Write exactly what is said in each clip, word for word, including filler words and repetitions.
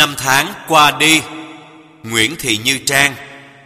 Năm tháng qua đi. Nguyễn Thị Như Trang.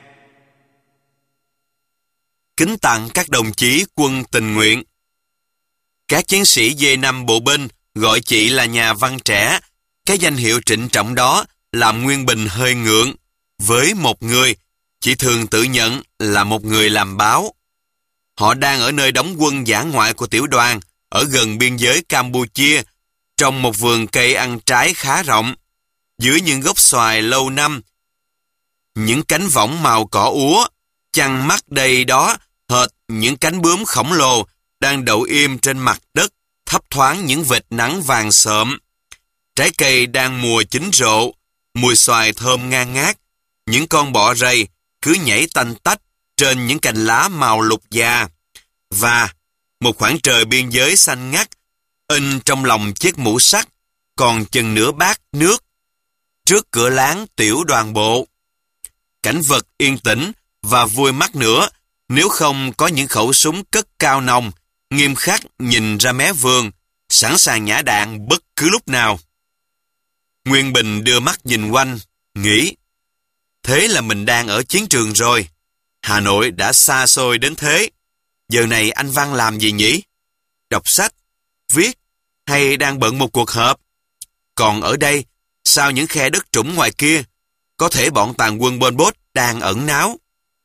Kính tặng các đồng chí quân tình nguyện. Các chiến sĩ D năm bộ binh gọi chị là nhà văn trẻ. Cái danh hiệu trịnh trọng đó làm Nguyên Bình hơi ngượng. Với một người, chị thường tự nhận là một người làm báo. Họ đang ở nơi đóng quân dã ngoại của tiểu đoàn, ở gần biên giới Campuchia, trong một vườn cây ăn trái khá rộng. Dưới những gốc xoài lâu năm, những cánh võng màu cỏ úa, chăn mắt đầy đó hệt những cánh bướm khổng lồ đang đậu im trên mặt đất, thấp thoáng những vệt nắng vàng sợm. Trái cây đang mùa chín rộ, mùi xoài thơm ngang ngát. Những con bọ rầy cứ nhảy tanh tách trên những cành lá màu lục già. Và một khoảng trời biên giới xanh ngắt, in trong lòng chiếc mũ sắt, còn chừng nửa bát nước, trước cửa láng tiểu đoàn bộ. Cảnh vật yên tĩnh và vui mắt nữa, nếu không có những khẩu súng cất cao nòng, nghiêm khắc nhìn ra mé vườn, sẵn sàng nhả đạn bất cứ lúc nào. Nguyên Bình đưa mắt nhìn quanh, nghĩ, thế là mình đang ở chiến trường rồi. Hà Nội đã xa xôi đến thế. Giờ này anh Văn làm gì nhỉ? Đọc sách, viết, hay đang bận một cuộc họp? Còn ở đây, sau những khe đất trũng ngoài kia, có thể bọn tàn quân Pol Pot đang ẩn náu.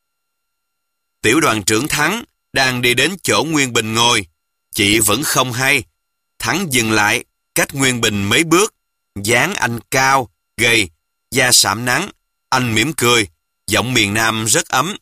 Tiểu đoàn trưởng Thắng đang đi đến chỗ Nguyên Bình ngồi. Chị vẫn không hay. Thắng dừng lại, cách Nguyên Bình mấy bước. Dáng anh cao, gầy, da sạm nắng. Anh mỉm cười, giọng miền Nam rất ấm.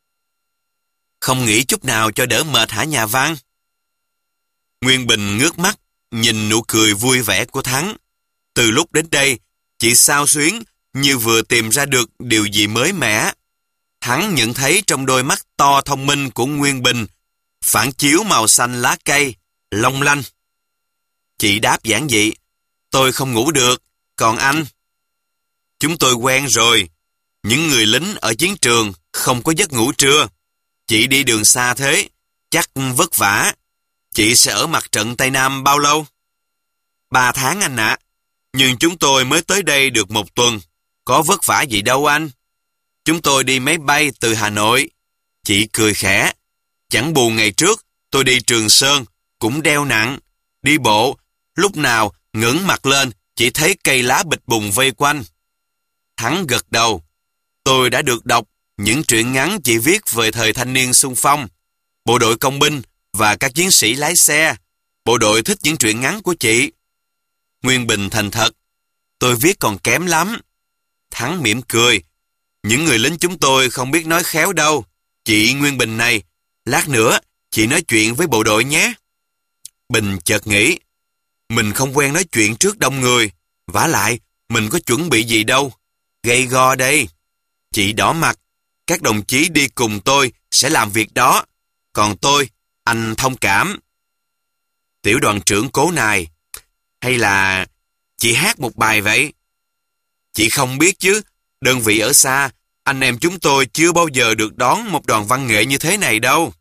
Không nghĩ chút nào cho đỡ mệt hả nhà văn? Nguyên Bình ngước mắt, nhìn nụ cười vui vẻ của Thắng. Từ lúc đến đây, chị xao xuyến như vừa tìm ra được điều gì mới mẻ. Thắng nhận thấy trong đôi mắt to thông minh của Nguyên Bình phản chiếu màu xanh lá cây, long lanh. Chị đáp giản dị, tôi không ngủ được, còn anh? Chúng tôi quen rồi, những người lính ở chiến trường không có giấc ngủ trưa. Chị đi đường xa thế, chắc vất vả. Chị sẽ ở mặt trận Tây Nam bao lâu? Ba tháng anh ạ. Nhưng chúng tôi mới tới đây được một tuần. Có vất vả gì đâu anh. Chúng tôi đi máy bay từ Hà Nội. Chị cười khẽ. Chẳng bù ngày trước, tôi đi Trường Sơn, cũng đeo nặng. Đi bộ, lúc nào ngẩng mặt lên, chỉ thấy cây lá bịch bùng vây quanh. Thắng gật đầu. Tôi đã được đọc những truyện ngắn chị viết về thời thanh niên xung phong, bộ đội công binh và các chiến sĩ lái xe. Bộ đội thích những truyện ngắn của chị. Nguyên Bình thành thật. Tôi viết còn kém lắm. Thắng mỉm cười. Những người lính chúng tôi không biết nói khéo đâu. Chị Nguyên Bình này, lát nữa chị nói chuyện với bộ đội nhé. Bình chợt nghĩ, mình không quen nói chuyện trước đông người. Vả lại, mình có chuẩn bị gì đâu. Gay go đây. Chị đỏ mặt. Các đồng chí đi cùng tôi sẽ làm việc đó. Còn tôi, anh thông cảm. Tiểu đoàn trưởng cố nài. Hay là chị hát một bài vậy? Chị không biết chứ. Đơn vị ở xa, anh em chúng tôi chưa bao giờ được đón một đoàn văn nghệ như thế này đâu.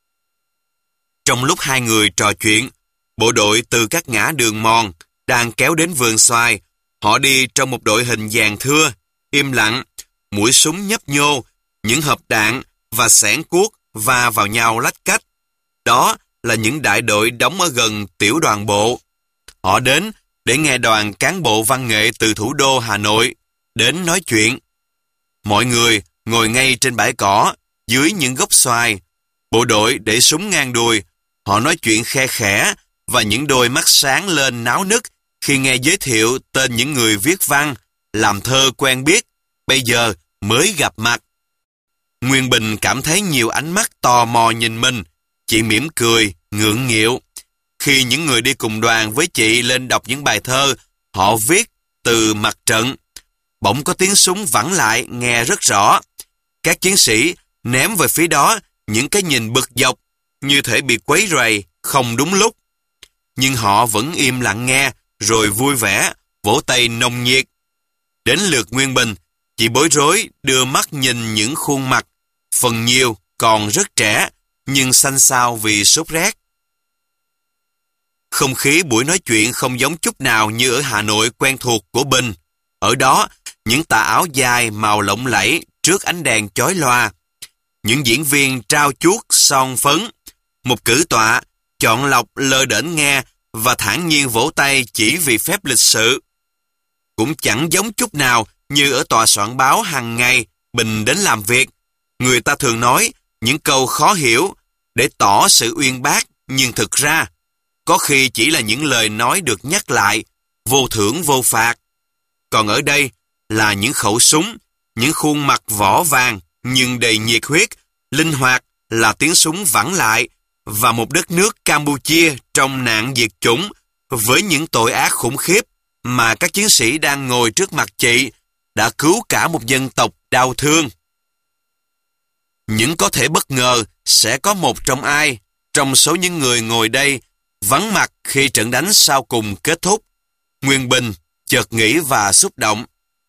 Trong lúc hai người trò chuyện, bộ đội từ các ngã đường mòn đang kéo đến vườn xoài. Họ đi trong một đội hình dàn thưa, im lặng, mũi súng nhấp nhô, những hộp đạn và xẻng cuốc va vào nhau lách cách. Đó là những đại đội đóng ở gần tiểu đoàn bộ. Họ đến để nghe đoàn cán bộ văn nghệ từ thủ đô Hà Nội đến nói chuyện. Mọi người ngồi ngay trên bãi cỏ, dưới những gốc xoài. Bộ đội để súng ngang đùi. Họ nói chuyện khe khẽ và những đôi mắt sáng lên náo nức khi nghe giới thiệu tên những người viết văn, làm thơ quen biết, bây giờ mới gặp mặt. Nguyên Bình cảm thấy nhiều ánh mắt tò mò nhìn mình. Chị mỉm cười, ngượng nghịu. Khi những người đi cùng đoàn với chị lên đọc những bài thơ họ viết từ mặt trận, bỗng có tiếng súng vẳng lại nghe rất rõ. Các chiến sĩ ném về phía đó những cái nhìn bực dọc, như thể bị quấy rầy, không đúng lúc. Nhưng họ vẫn im lặng nghe, rồi vui vẻ, vỗ tay nồng nhiệt. Đến lượt Nguyên Bình, chị bối rối đưa mắt nhìn những khuôn mặt, phần nhiều còn rất trẻ, nhưng xanh xao vì sốt rét. Không khí buổi nói chuyện không giống chút nào như ở Hà Nội quen thuộc của Bình. Ở đó, những tà áo dài màu lộng lẫy trước ánh đèn chói loa. Những diễn viên trao chuốt son phấn. Một cử tọa, chọn lọc lơ đễnh nghe và thản nhiên vỗ tay chỉ vì phép lịch sự. Cũng chẳng giống chút nào như ở tòa soạn báo hàng ngày Bình đến làm việc. Người ta thường nói những câu khó hiểu để tỏ sự uyên bác, nhưng thực ra có khi chỉ là những lời nói được nhắc lại, vô thưởng vô phạt. Còn ở đây là những khẩu súng, những khuôn mặt vỏ vàng nhưng đầy nhiệt huyết, linh hoạt là tiếng súng vẳng lại, và một đất nước Campuchia trong nạn diệt chủng với những tội ác khủng khiếp mà các chiến sĩ đang ngồi trước mặt chị đã cứu cả một dân tộc đau thương. Những có thể bất ngờ sẽ có một trong ai trong số những người ngồi đây vắng mặt khi trận đánh sau cùng kết thúc. Nguyên Bình chợt nghĩ và xúc động.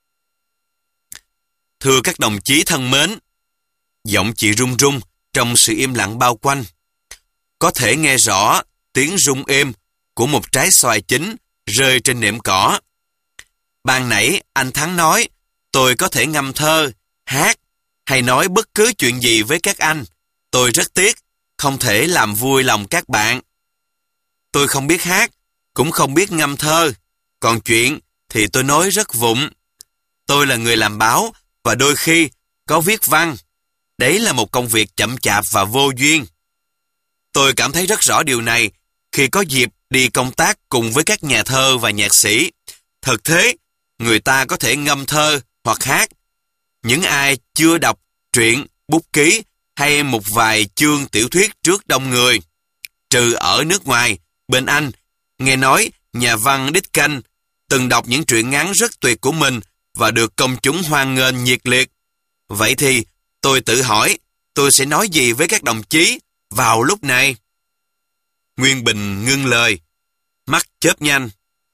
Thưa các đồng chí thân mến, giọng chị run run trong sự im lặng bao quanh. Có thể nghe rõ tiếng rung êm của một trái xoài chín rơi trên nệm cỏ. Ban nãy anh Thắng nói tôi có thể ngâm thơ, hát hay nói bất cứ chuyện gì với các anh. Tôi rất tiếc không thể làm vui lòng các bạn. Tôi không biết hát, cũng không biết ngâm thơ. Còn chuyện thì tôi nói rất vụng. Tôi là người làm báo và đôi khi có viết văn. Đấy là một công việc chậm chạp và vô duyên. Tôi cảm thấy rất rõ điều này khi có dịp đi công tác cùng với các nhà thơ và nhạc sĩ. Thật thế, người ta có thể ngâm thơ hoặc hát. Những ai chưa đọc truyện, bút ký hay một vài chương tiểu thuyết trước đông người. Trừ ở nước ngoài, bên Anh, nghe nói nhà văn Dickens từng đọc những truyện ngắn rất tuyệt của mình và được công chúng hoan nghênh nhiệt liệt. Vậy thì tôi tự hỏi tôi sẽ nói gì với các đồng chí vào lúc này? Nguyên Bình ngưng lời, mắt chớp nhanh.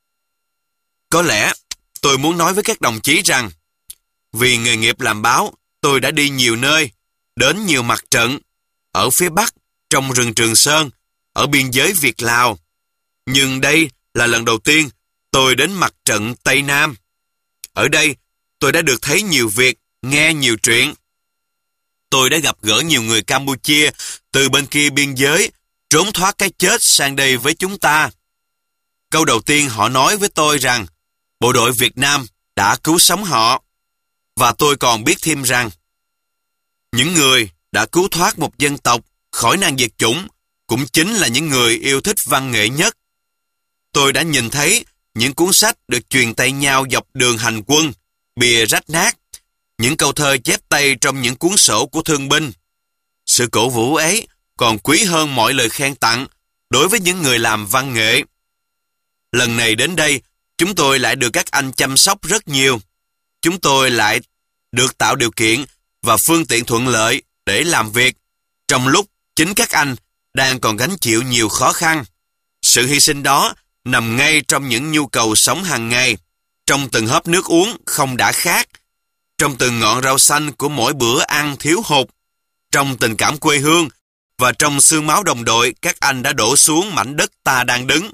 Có lẽ tôi muốn nói với các đồng chí rằng vì nghề nghiệp làm báo, tôi đã đi nhiều nơi, đến nhiều mặt trận, ở phía Bắc, trong rừng Trường Sơn, ở biên giới Việt-Lào. Nhưng đây là lần đầu tiên tôi đến mặt trận Tây Nam. Ở đây, tôi đã được thấy nhiều việc, nghe nhiều chuyện. Tôi đã gặp gỡ nhiều người Campuchia từ bên kia biên giới, trốn thoát cái chết sang đây với chúng ta. Câu đầu tiên họ nói với tôi rằng bộ đội Việt Nam đã cứu sống họ. Và tôi còn biết thêm rằng những người đã cứu thoát một dân tộc khỏi nạn diệt chủng cũng chính là những người yêu thích văn nghệ nhất. Tôi đã nhìn thấy những cuốn sách được truyền tay nhau dọc đường hành quân, bìa rách nát, những câu thơ chép tay trong những cuốn sổ của thương binh. Sự cổ vũ ấy còn quý hơn mọi lời khen tặng đối với những người làm văn nghệ. Lần này đến đây, chúng tôi lại được các anh chăm sóc rất nhiều. Chúng tôi lại được tạo điều kiện và phương tiện thuận lợi để làm việc, trong lúc chính các anh đang còn gánh chịu nhiều khó khăn. Sự hy sinh đó nằm ngay trong những nhu cầu sống hàng ngày, trong từng hớp nước uống không đã khát, trong từng ngọn rau xanh của mỗi bữa ăn thiếu hụt, trong tình cảm quê hương và trong xương máu đồng đội các anh đã đổ xuống mảnh đất ta đang đứng.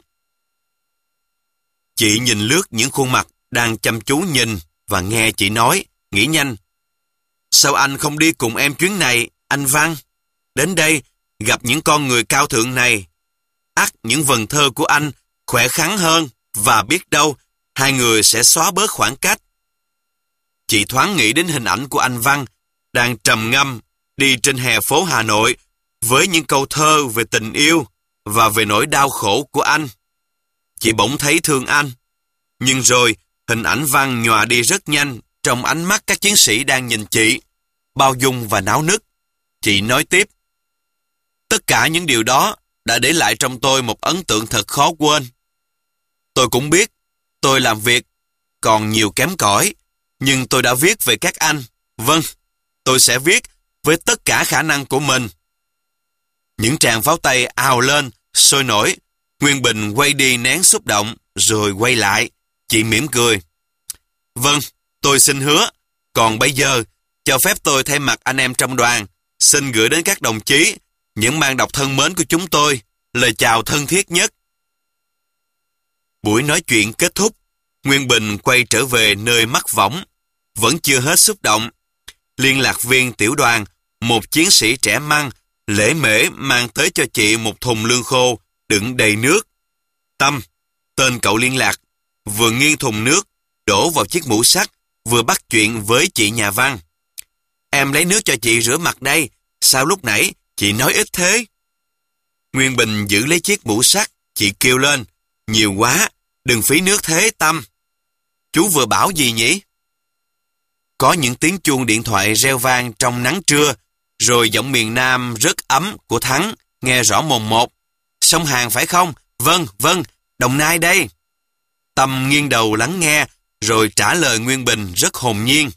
Chị nhìn lướt những khuôn mặt đang chăm chú nhìn và nghe chị nói, nghĩ nhanh. Sao anh không đi cùng em chuyến này, anh Văn? Đến đây, gặp những con người cao thượng này. Ắt những vần thơ của anh khỏe khoắn hơn và biết đâu hai người sẽ xóa bớt khoảng cách. Chị thoáng nghĩ đến hình ảnh của anh Văn đang trầm ngâm đi trên hè phố Hà Nội với những câu thơ về tình yêu và về nỗi đau khổ của anh. Chị bỗng thấy thương anh. Nhưng rồi hình ảnh Văn nhòa đi rất nhanh trong ánh mắt các chiến sĩ đang nhìn chị, bao dung và náo nức. Chị nói tiếp. Tất cả những điều đó đã để lại trong tôi một ấn tượng thật khó quên. Tôi cũng biết tôi làm việc còn nhiều kém cỏi, nhưng tôi đã viết về các anh. Vâng, tôi sẽ viết với tất cả khả năng của mình. Những tràng pháo tay ào lên, sôi nổi. Nguyên Bình quay đi nén xúc động, rồi quay lại. Chị mỉm cười. Vâng, tôi xin hứa. Còn bây giờ, cho phép tôi thay mặt anh em trong đoàn, xin gửi đến các đồng chí, những bạn đọc thân mến của chúng tôi, lời chào thân thiết nhất. Buổi nói chuyện kết thúc. Nguyên Bình quay trở về nơi mắc võng, vẫn chưa hết xúc động. Liên lạc viên tiểu đoàn, một chiến sĩ trẻ măng, lễ mễ mang tới cho chị một thùng lương khô, đựng đầy nước. Tâm, tên cậu liên lạc, vừa nghiêng thùng nước, đổ vào chiếc mũ sắt, vừa bắt chuyện với chị nhà văn. Em lấy nước cho chị rửa mặt đây, sao lúc nãy chị nói ít thế? Nguyên Bình giữ lấy chiếc mũ sắt, chị kêu lên, nhiều quá, đừng phí nước thế Tâm. Chú vừa bảo gì nhỉ? Có những tiếng chuông điện thoại reo vang trong nắng trưa, rồi giọng miền Nam rất ấm của Thắng, nghe rõ mồn một. Sông Hàn phải không? Vâng, vâng, Đồng Nai đây. Tâm nghiêng đầu lắng nghe, rồi trả lời Nguyên Bình rất hồn nhiên.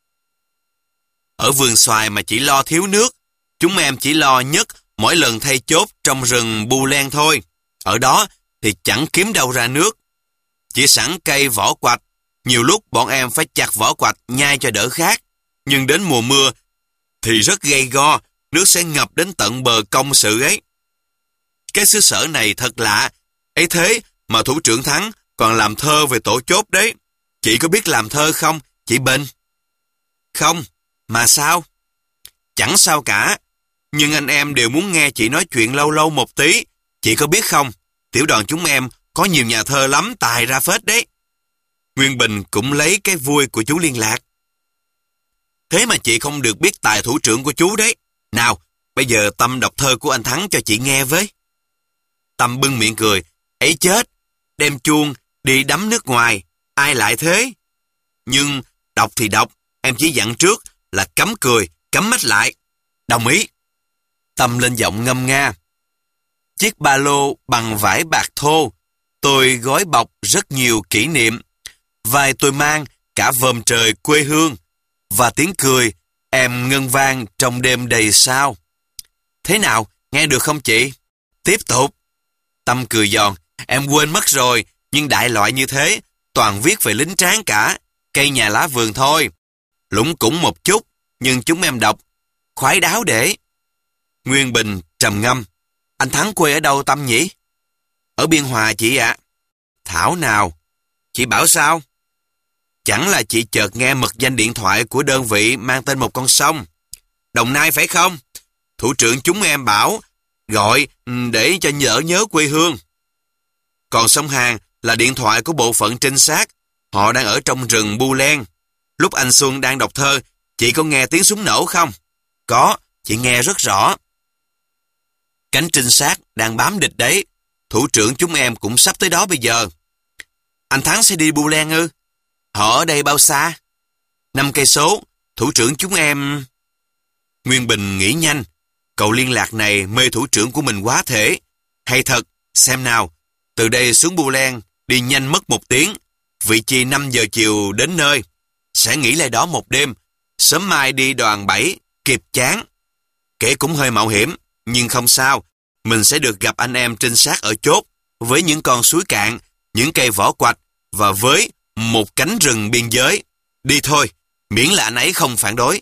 Ở vườn xoài mà chỉ lo thiếu nước, chúng em chỉ lo nhất mỗi lần thay chốt trong rừng Bu Len thôi. Ở đó thì chẳng kiếm đâu ra nước. Chỉ sẵn cây vỏ quạch, nhiều lúc bọn em phải chặt vỏ quạch nhai cho đỡ khát. Nhưng đến mùa mưa thì rất gay go, nước sẽ ngập đến tận bờ công sự ấy. Cái xứ sở này thật lạ, ấy thế mà thủ trưởng Thắng còn làm thơ về tổ chốt đấy. Chị có biết làm thơ không, chị Bình? Không, mà sao? Chẳng sao cả, nhưng anh em đều muốn nghe chị nói chuyện lâu lâu một tí. Chị có biết không, tiểu đoàn chúng em có nhiều nhà thơ lắm, tài ra phết đấy. Nguyên Bình cũng lấy cái vui của chú liên lạc. Thế mà chị không được biết tài thủ trưởng của chú đấy. Nào, bây giờ Tâm đọc thơ của anh Thắng cho chị nghe với. Tâm bưng miệng cười. Ấy chết, đem chuông đi đắm nước ngoài, ai lại thế? Nhưng đọc thì đọc, em chỉ dặn trước là cấm cười, cấm mắt lại. Đồng ý. Tâm lên giọng ngâm nga. Chiếc ba lô bằng vải bạc thô, tôi gói bọc rất nhiều kỷ niệm. Vai tôi mang cả vòm trời quê hương, và tiếng cười em ngân vang trong đêm đầy sao. Thế nào, nghe được không chị? Tiếp tục. Tâm cười giòn. Em quên mất rồi, nhưng đại loại như thế, toàn viết về lính tráng cả, cây nhà lá vườn thôi. Lũng củng một chút, nhưng chúng em đọc, khoái đáo để. Nguyên Bình trầm ngâm. Anh Thắng quê ở đâu Tâm nhỉ? Ở Biên Hòa chị ạ. À. Thảo nào? Chị bảo sao? Chẳng là chị chợt nghe mật danh điện thoại của đơn vị mang tên một con sông. Đồng Nai phải không? Thủ trưởng chúng em bảo gọi để cho nhớ nhớ quê hương. Còn sông Hàn là điện thoại của bộ phận trinh sát. Họ đang ở trong rừng Bu Len. Lúc anh Xuân đang đọc thơ, chị có nghe tiếng súng nổ không? Có, chị nghe rất rõ. Cánh trinh sát đang bám địch đấy. Thủ trưởng chúng em cũng sắp tới đó bây giờ. Anh Thắng sẽ đi Bu Len ư? Họ ở đây bao xa? Năm cây số. Thủ trưởng chúng em... Nguyên Bình nghĩ nhanh. Cậu liên lạc này mê thủ trưởng của mình quá thể. Hay thật, xem nào. Từ đây xuống Bu Len đi nhanh mất một tiếng. Vị trí năm giờ chiều đến nơi. Sẽ nghỉ lại đó một đêm. Sớm mai đi đoàn bảy, kịp chán. Kể cũng hơi mạo hiểm, nhưng không sao. Mình sẽ được gặp anh em trinh sát ở chốt, với những con suối cạn, những cây vỏ quạch, và với một cánh rừng biên giới. Đi thôi, miễn là anh ấy không phản đối.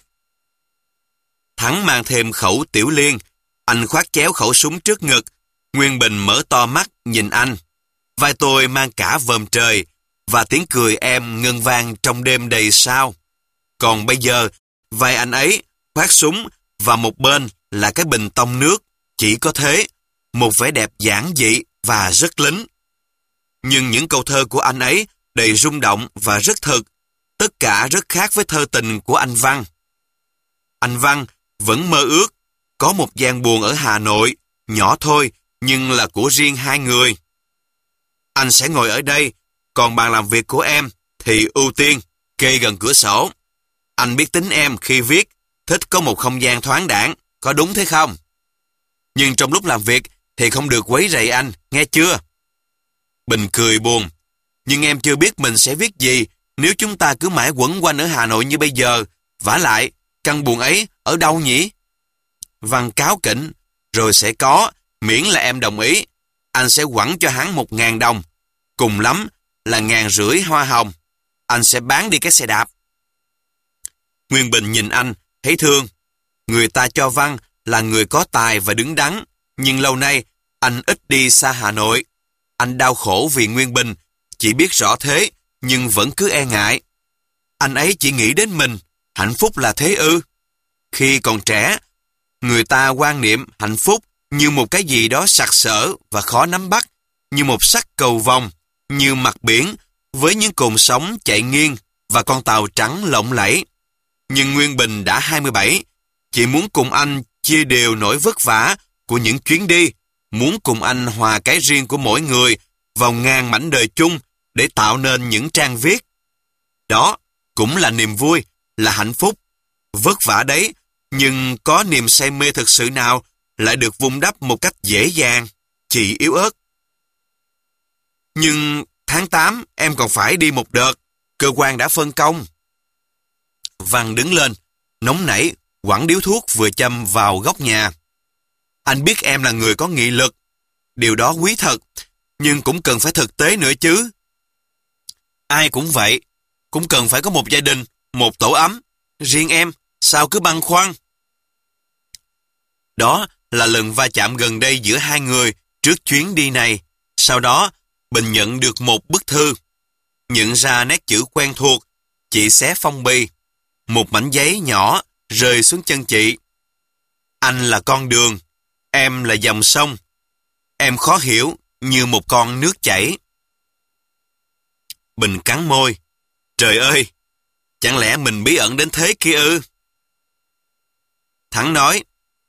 Thắng mang thêm khẩu tiểu liên. Anh khoác chéo khẩu súng trước ngực. Nguyên Bình mở to mắt nhìn anh. Vai tôi mang cả vòm trời, và tiếng cười em ngân vang trong đêm đầy sao. Còn bây giờ, vai anh ấy khoác súng, và một bên là cái bình tông nước. Chỉ có thế, một vẻ đẹp giản dị và rất lính. Nhưng những câu thơ của anh ấy đầy rung động và rất thực. Tất cả rất khác với thơ tình của anh Văn. Anh Văn vẫn mơ ước có một gian buồn ở Hà Nội, nhỏ thôi, nhưng là của riêng hai người. Anh sẽ ngồi ở đây, còn bàn làm việc của em thì ưu tiên kê gần cửa sổ. Anh biết tính em khi viết, thích có một không gian thoáng đãng, có đúng thế không? Nhưng trong lúc làm việc thì không được quấy rầy anh, nghe chưa? Bình cười buồn. Nhưng em chưa biết mình sẽ viết gì nếu chúng ta cứ mãi quẩn quanh ở Hà Nội như bây giờ. Vả lại, căn buồn ấy ở đâu nhỉ? Văn cáo kỉnh. Rồi sẽ có, miễn là em đồng ý. Anh sẽ quẳng cho hắn một ngàn đồng. Cùng lắm là ngàn rưỡi hoa hồng. Anh sẽ bán đi cái xe đạp. Nguyên Bình nhìn anh, thấy thương. Người ta cho Văn là người có tài và đứng đắn. Nhưng lâu nay, anh ít đi xa Hà Nội. Anh đau khổ vì Nguyên Bình. Chỉ biết rõ thế, nhưng vẫn cứ e ngại. Anh ấy chỉ nghĩ đến mình, hạnh phúc là thế ư? Khi còn trẻ, người ta quan niệm hạnh phúc như một cái gì đó sặc sỡ và khó nắm bắt, như một sắc cầu vồng, như mặt biển với những cồn sóng chạy nghiêng và con tàu trắng lộng lẫy. Nhưng Nguyên Bình đã hai mươi bảy, chị muốn cùng anh chia đều nỗi vất vả của những chuyến đi, muốn cùng anh hòa cái riêng của mỗi người vào ngàn mảnh đời chung để tạo nên những trang viết. Đó cũng là niềm vui, là hạnh phúc. Vất vả đấy, nhưng có niềm say mê thực sự nào lại được vun đắp một cách dễ dàng, chị yếu ớt. Nhưng tháng tám em còn phải đi một đợt, cơ quan đã phân công. Văn đứng lên, nóng nảy, quẳng điếu thuốc vừa châm vào góc nhà. Anh biết em là người có nghị lực, điều đó quý thật, nhưng cũng cần phải thực tế nữa chứ. Ai cũng vậy, cũng cần phải có một gia đình, một tổ ấm. Riêng em, sao cứ băn khoăn? Đó là lần va chạm gần đây giữa hai người trước chuyến đi này. Sau đó, Bình nhận được một bức thư. Nhận ra nét chữ quen thuộc, chị xé phong bì. Một mảnh giấy nhỏ rơi xuống chân chị. Anh là con đường, em là dòng sông. Em khó hiểu như một con nước chảy. Bình cắn môi. Trời ơi, chẳng lẽ mình bí ẩn đến thế kia ư? Thắng nói,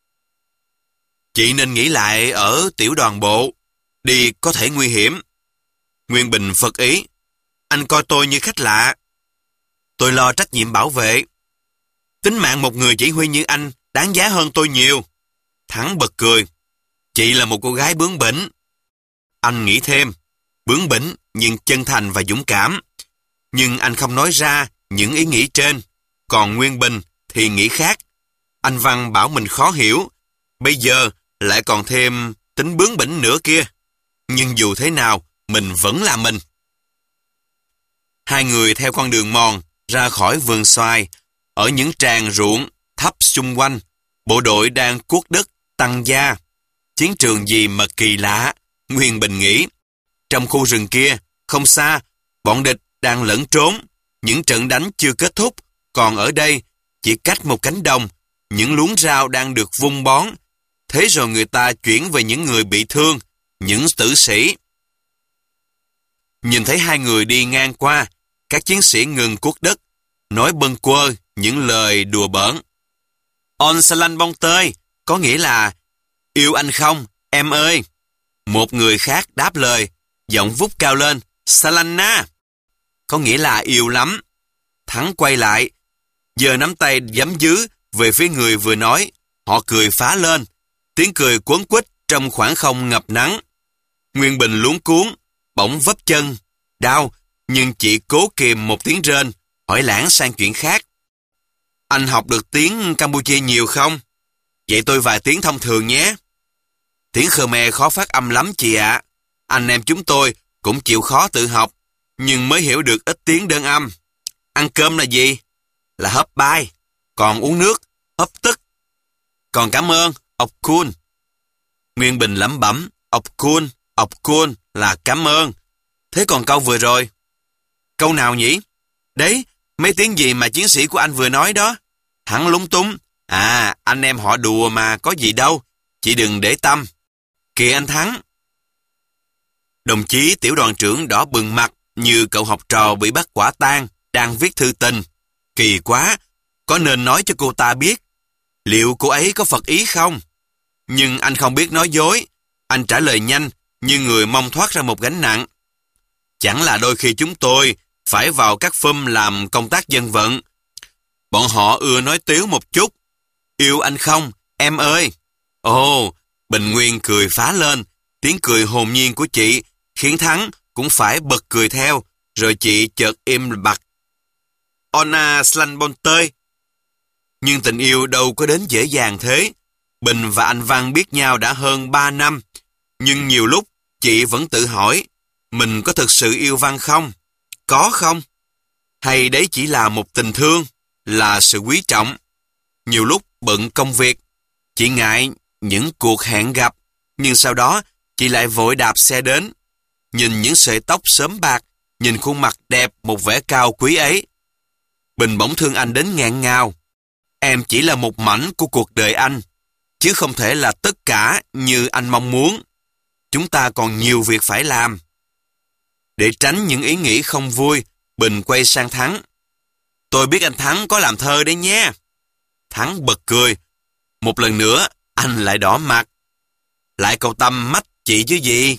chị nên nghĩ lại ở tiểu đoàn bộ, đi có thể nguy hiểm. Nguyên Bình phật ý, anh coi tôi như khách lạ. Tôi lo trách nhiệm bảo vệ. Tính mạng một người chỉ huy như anh đáng giá hơn tôi nhiều. Thắng bật cười, chị là một cô gái bướng bỉnh. Anh nghĩ thêm, bướng bỉnh nhưng chân thành và dũng cảm. Nhưng anh không nói ra những ý nghĩ trên. Còn Nguyên Bình thì nghĩ khác. Anh Văn bảo mình khó hiểu. Bây giờ lại còn thêm tính bướng bỉnh nữa kia. Nhưng dù thế nào, mình vẫn là mình. Hai người theo con đường mòn ra khỏi vườn xoài. Ở những tràng ruộng thấp xung quanh, bộ đội đang cuốc đất tăng gia. Chiến trường gì mà kỳ lạ, Nguyên Bình nghĩ. Trong khu rừng kia, không xa, bọn địch đang lẫn trốn. Những trận đánh chưa kết thúc, còn ở đây, chỉ cách một cánh đồng, những luống rau đang được vun bón. Thế rồi người ta chuyển về những người bị thương, những tử sĩ. Nhìn thấy hai người đi ngang qua, các chiến sĩ ngừng cuốc đất, nói bâng quơ những lời đùa bỡn. On Salan Bông Tơi, có nghĩa là yêu anh không, em ơi. Một người khác đáp lời, giọng vút cao lên, Salana, có nghĩa là yêu lắm. Thắng quay lại, giờ nắm tay giấm dứ về phía người vừa nói. Họ cười phá lên, tiếng cười cuốn quýt trong khoảng không ngập nắng. Nguyên Bình luống cuống, bỗng vấp chân, đau, nhưng chỉ cố kìm một tiếng rên, hỏi lãng sang chuyện khác. Anh học được tiếng Campuchia nhiều không? Dạy tôi vài tiếng thông thường nhé. Tiếng Khmer khó phát âm lắm chị ạ. Anh em chúng tôi cũng chịu khó tự học, nhưng mới hiểu được ít tiếng đơn âm. Ăn cơm là gì? Là hấp bai. Còn uống nước, hấp tức. Còn cảm ơn, ọc kun. Nguyên Bình lẩm bẩm, ọc kun, ọc kun là cảm ơn. Thế còn câu vừa rồi? Câu nào nhỉ? Đấy, mấy tiếng gì mà chiến sĩ của anh vừa nói đó. Hắn lúng túng. À, anh em họ đùa mà, có gì đâu. Chị đừng để tâm. Kìa anh Thắng. Đồng chí tiểu đoàn trưởng đỏ bừng mặt như cậu học trò bị bắt quả tang đang viết thư tình. Kỳ quá, có nên nói cho cô ta biết. Liệu cô ấy có phật ý không? Nhưng anh không biết nói dối. Anh trả lời nhanh như người mong thoát ra một gánh nặng. Chẳng là đôi khi chúng tôi phải vào các phum làm công tác dân vận. Bọn họ ưa nói tiếu một chút. Yêu anh không, em ơi. Ồ, Bình Nguyên cười phá lên. Tiếng cười hồn nhiên của chị khiến Thắng cũng phải bật cười theo. Rồi chị chợt im bặt. Ona Slan Bon Tơi. Nhưng tình yêu đâu có đến dễ dàng thế. Bình và anh Văn biết nhau đã hơn ba năm. Nhưng nhiều lúc chị vẫn tự hỏi, mình có thực sự yêu Văn không? Có không? Hay đấy chỉ là một tình thương, là sự quý trọng? Nhiều lúc bận công việc, chị ngại những cuộc hẹn gặp, nhưng sau đó chị lại vội đạp xe đến. Nhìn những sợi tóc xớm bạc, nhìn khuôn mặt đẹp một vẻ cao quý ấy. Bình bỗng thương anh đến nghẹn ngào. Em chỉ là một mảnh của cuộc đời anh, chứ không thể là tất cả như anh mong muốn. Chúng ta còn nhiều việc phải làm. Để tránh những ý nghĩ không vui, Bình quay sang Thắng. Tôi biết anh Thắng có làm thơ đấy nhé. Thắng bật cười. Một lần nữa, anh lại đỏ mặt. Lại cậu Tâm mách chị chứ gì.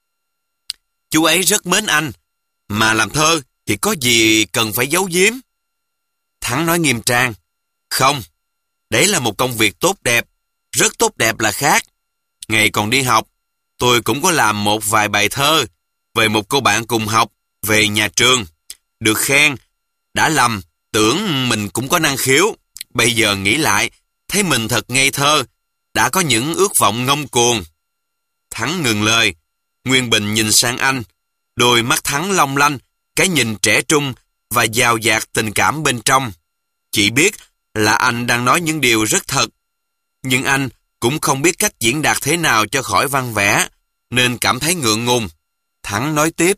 Chú ấy rất mến anh, mà làm thơ thì có gì cần phải giấu giếm. Thắng nói nghiêm trang. Không, đấy là một công việc tốt đẹp, rất tốt đẹp là khác. Ngày còn đi học, tôi cũng có làm một vài bài thơ về một cô bạn cùng học, về nhà trường. Được khen, đã lầm, tưởng mình cũng có năng khiếu. Bây giờ nghĩ lại, thấy mình thật ngây thơ, đã có những ước vọng ngông cuồng. Thắng ngừng lời. Nguyên Bình nhìn sang anh. Đôi mắt Thắng long lanh, cái nhìn trẻ trung và dào dạt tình cảm bên trong. Chỉ biết là anh đang nói những điều rất thật. Nhưng anh cũng không biết cách diễn đạt thế nào cho khỏi văn vẻ, nên cảm thấy ngượng ngùng. Thắng nói tiếp.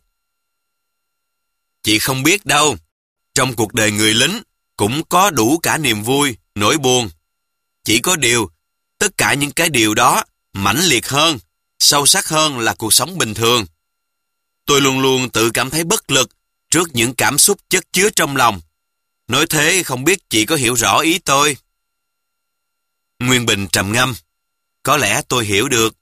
Chị không biết đâu. Trong cuộc đời người lính cũng có đủ cả niềm vui, nỗi buồn. Chỉ có điều, tất cả những cái điều đó mãnh liệt hơn, sâu sắc hơn là cuộc sống bình thường. Tôi luôn luôn tự cảm thấy bất lực trước những cảm xúc chất chứa trong lòng. Nói thế không biết chị có hiểu rõ ý tôi. Nguyên Bình trầm ngâm. Có lẽ tôi hiểu được.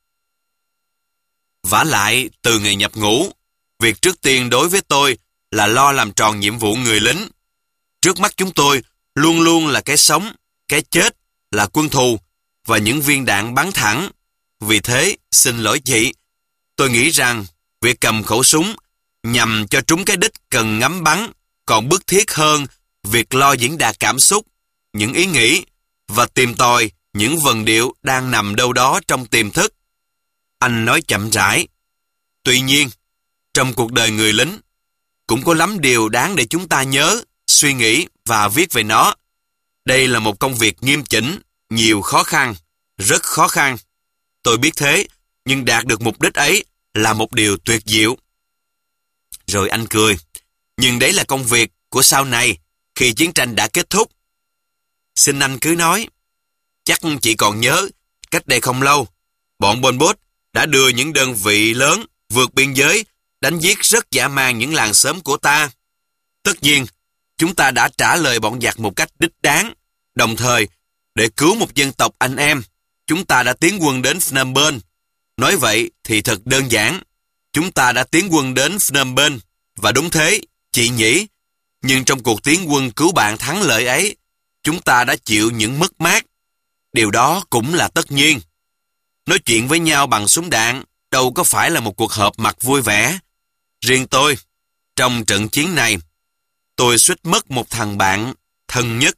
Vả lại, từ ngày nhập ngũ, việc trước tiên đối với tôi là lo làm tròn nhiệm vụ người lính. Trước mắt chúng tôi luôn luôn là cái sống, cái chết, là quân thù và những viên đạn bắn thẳng. Vì thế, xin lỗi chị, tôi nghĩ rằng việc cầm khẩu súng nhằm cho trúng cái đích cần ngắm bắn còn bức thiết hơn việc lo diễn đạt cảm xúc, những ý nghĩ và tìm tòi những vần điệu đang nằm đâu đó trong tiềm thức. Anh nói chậm rãi. Tuy nhiên, trong cuộc đời người lính, cũng có lắm điều đáng để chúng ta nhớ, suy nghĩ và viết về nó. Đây là một công việc nghiêm chỉnh, nhiều khó khăn, rất khó khăn. Tôi biết thế, nhưng đạt được mục đích ấy là một điều tuyệt diệu. Rồi anh cười. Nhưng đấy là công việc của sau này, khi chiến tranh đã kết thúc. Xin anh cứ nói. Chắc chị còn nhớ, cách đây không lâu, bọn Pol Pot đã đưa những đơn vị lớn vượt biên giới, đánh giết rất dã man những làng xóm của ta. Tất nhiên, chúng ta đã trả lời bọn giặc một cách đích đáng. Đồng thời, để cứu một dân tộc anh em, chúng ta đã tiến quân đến Phnom Penh. Nói vậy thì thật đơn giản. Chúng ta đã tiến quân đến Phnom Penh. Và đúng thế, chị nhỉ. Nhưng trong cuộc tiến quân cứu bạn thắng lợi ấy, chúng ta đã chịu những mất mát. Điều đó cũng là tất nhiên. Nói chuyện với nhau bằng súng đạn đâu có phải là một cuộc họp mặt vui vẻ. Riêng tôi, trong trận chiến này, tôi suýt mất một thằng bạn thân nhất.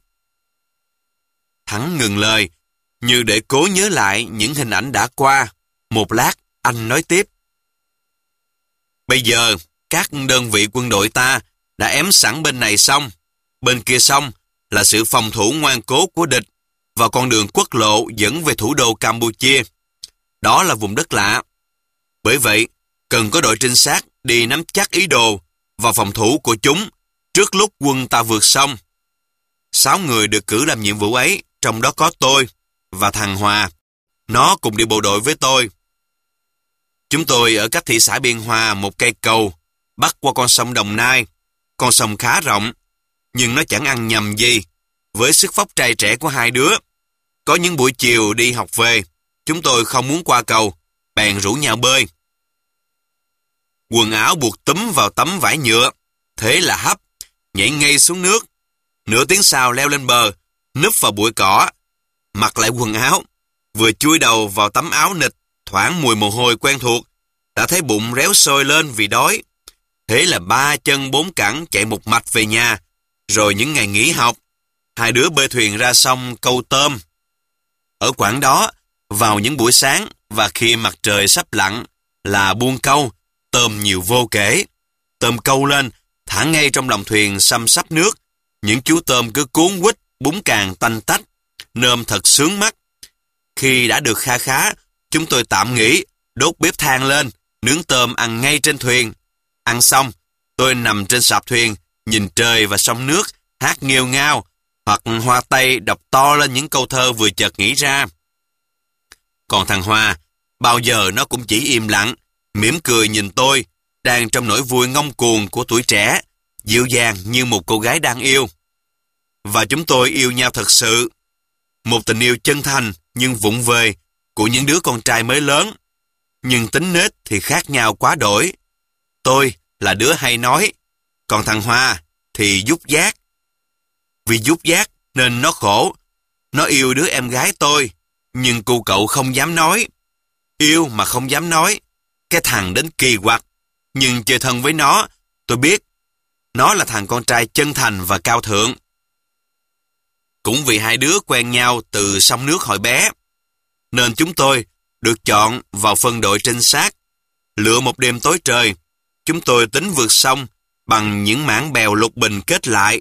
Thắng ngừng lời, như để cố nhớ lại những hình ảnh đã qua. Một lát, anh nói tiếp. Bây giờ, các đơn vị quân đội ta đã ém sẵn bên này xong. Bên kia xong là sự phòng thủ ngoan cố của địch và con đường quốc lộ dẫn về thủ đô Campuchia. Đó là vùng đất lạ. Bởi vậy, cần có đội trinh sát đi nắm chắc ý đồ và phòng thủ của chúng trước lúc quân ta vượt sông. Sáu người được cử làm nhiệm vụ ấy, trong đó có tôi và thằng Hòa. Nó cùng đi bộ đội với tôi. Chúng tôi ở cách thị xã Biên Hòa một cây cầu, bắc qua con sông Đồng Nai. Con sông khá rộng, nhưng nó chẳng ăn nhầm gì với sức phóc trai trẻ của hai đứa. Có những buổi chiều đi học về, chúng tôi không muốn qua cầu, bèn rủ nhau bơi. Quần áo buộc túm vào tấm vải nhựa, thế là hấp, nhảy ngay xuống nước. Nửa tiếng sau leo lên bờ, núp vào bụi cỏ, mặc lại quần áo. Vừa chui đầu vào tấm áo nịch, thoảng mùi mồ hôi quen thuộc, đã thấy bụng réo sôi lên vì đói. Thế là ba chân bốn cẳng chạy một mạch về nhà. Rồi những ngày nghỉ học, hai đứa bơi thuyền ra sông câu tôm. Ở quảng đó, vào những buổi sáng và khi mặt trời sắp lặn là buông câu, tôm nhiều vô kể. Tôm câu lên, thả ngay trong lòng thuyền xăm sắp nước. Những chú tôm cứ cuốn quýt, búng càng tanh tách, nôm thật sướng mắt. Khi đã được kha khá, chúng tôi tạm nghỉ, đốt bếp than lên, nướng tôm ăn ngay trên thuyền. Ăn xong, Tôi nằm trên sạp thuyền, nhìn trời và sông nước, hát nghêu ngao, hoặc Hoa Tây đọc to lên những câu thơ vừa chợt nghĩ ra. Còn thằng Hoa, bao giờ nó cũng chỉ im lặng, mỉm cười nhìn tôi, đang trong nỗi vui ngông cuồng của tuổi trẻ, dịu dàng như một cô gái đang yêu. Và chúng tôi yêu nhau thật sự. Một tình yêu chân thành nhưng vụng về của những đứa con trai mới lớn. Nhưng tính nết thì khác nhau quá đổi. Tôi là đứa hay nói, còn thằng Hoa thì dút giác. Vì dút giác nên nó khổ. Nó yêu đứa em gái tôi, nhưng cô cậu không dám nói. Yêu mà không dám nói. Cái thằng đến kỳ quặc. Nhưng chơi thân với nó, tôi biết nó là thằng con trai chân thành và cao thượng. Cũng vì hai đứa quen nhau từ sông nước hồi bé, nên chúng tôi được chọn vào phân đội trinh sát. Lựa một đêm tối trời, chúng tôi tính vượt sông bằng những mảng bèo lục bình kết lại.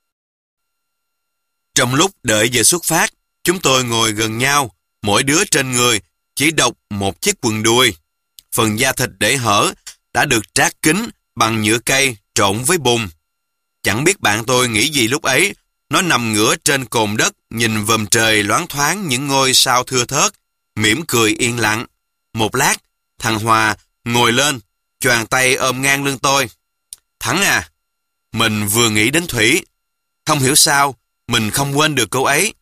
Trong lúc đợi giờ xuất phát, chúng tôi ngồi gần nhau, mỗi đứa trên người chỉ độc một chiếc quần đùi. Phần da thịt để hở đã được trát kín bằng nhựa cây trộn với bùn. Chẳng biết bạn tôi nghĩ gì lúc ấy. Nó nằm ngửa trên cồn đất, nhìn vòm trời loáng thoáng những ngôi sao thưa thớt, mỉm cười yên lặng. Một lát, thằng Hòa ngồi lên, choàng tay ôm ngang lưng tôi. Thắng à, mình vừa nghĩ đến Thủy. Không hiểu sao, mình không quên được cô ấy.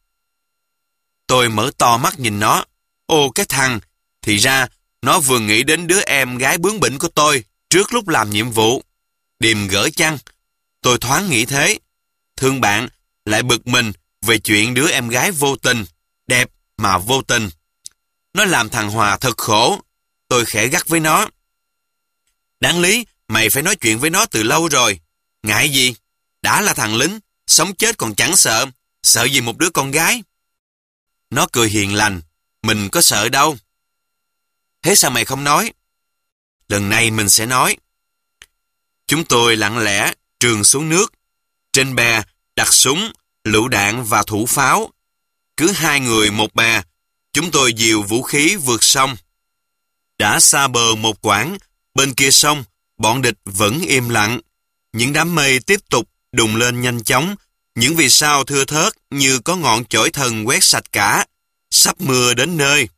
Tôi mở to mắt nhìn nó. Ô cái thằng, thì ra nó vừa nghĩ đến đứa em gái bướng bỉnh của tôi trước lúc làm nhiệm vụ. Điềm gỡ chăng? Tôi thoáng nghĩ thế. Thương bạn lại bực mình về chuyện đứa em gái vô tình, đẹp mà vô tình. Nó làm thằng Hòa thật khổ. Tôi khẽ gắt với nó. Đáng lý, mày phải nói chuyện với nó từ lâu rồi. Ngại gì? Đã là thằng lính, sống chết còn chẳng sợ. Sợ gì một đứa con gái? Nó cười hiền lành. Mình có sợ đâu. Thế sao mày không nói? Lần này mình sẽ nói. Chúng tôi lặng lẽ trườn xuống nước. Trên bè đặt súng, lựu đạn và thủ pháo. Cứ hai người một bè, chúng tôi dìu vũ khí vượt sông. Đã xa bờ một quãng, bên kia sông, bọn địch vẫn im lặng. Những đám mây tiếp tục đùng lên nhanh chóng. Những vì sao thưa thớt như có ngọn chổi thần quét sạch cả. Sắp mưa đến nơi.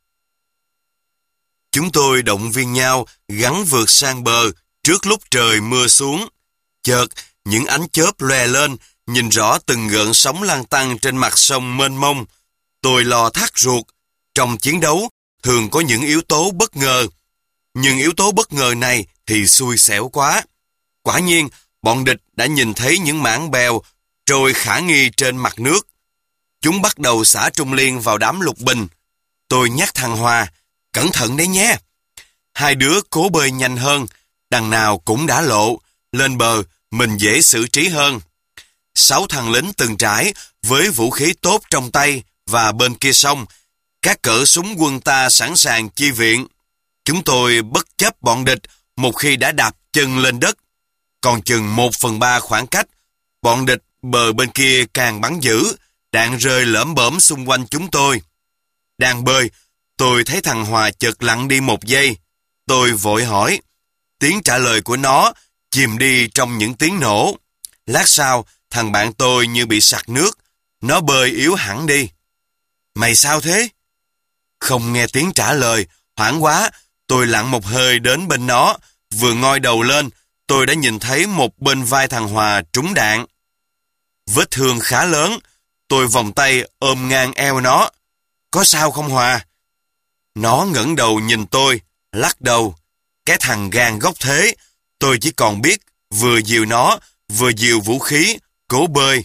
Chúng tôi động viên nhau gắng vượt sang bờ trước lúc trời mưa xuống. Chợt, những ánh chớp lòe lên, nhìn rõ từng gợn sóng lăn tăn trên mặt sông mênh mông. Tôi lo thắt ruột. Trong chiến đấu, thường có những yếu tố bất ngờ. Nhưng yếu tố bất ngờ này thì xui xẻo quá. Quả nhiên, bọn địch đã nhìn thấy những mảng bèo trôi khả nghi trên mặt nước. Chúng bắt đầu xả trung liên vào đám lục bình. Tôi nhắc thằng Hòa, cẩn thận đấy nhé. Hai đứa cố bơi nhanh hơn, đằng nào cũng đã lộ. Lên bờ, mình dễ xử trí hơn. Sáu thằng lính từng trải với vũ khí tốt trong tay và bên kia sông, các cỡ súng quân ta sẵn sàng chi viện. Chúng tôi bất chấp bọn địch một khi đã đạp chân lên đất. Còn chừng một phần ba khoảng cách, bọn địch bờ bên kia càng bắn dữ, đạn rơi lởm bởm xung quanh chúng tôi. Đang bơi, tôi thấy thằng Hòa chợt lặng đi một giây. Tôi vội hỏi. Tiếng trả lời của nó chìm đi trong những tiếng nổ. Lát sau, thằng bạn tôi như bị sặc nước. Nó bơi yếu hẳn đi. Mày sao thế? Không nghe tiếng trả lời, hoảng quá, tôi lặn một hơi đến bên nó. Vừa ngoi đầu lên, tôi đã nhìn thấy một bên vai thằng Hòa trúng đạn. Vết thương khá lớn, tôi vòng tay ôm ngang eo nó. Có sao không Hòa? Nó ngẩng đầu nhìn tôi, lắc đầu. Cái thằng gan gốc thế, tôi chỉ còn biết vừa dìu nó, vừa dìu vũ khí, cố bơi.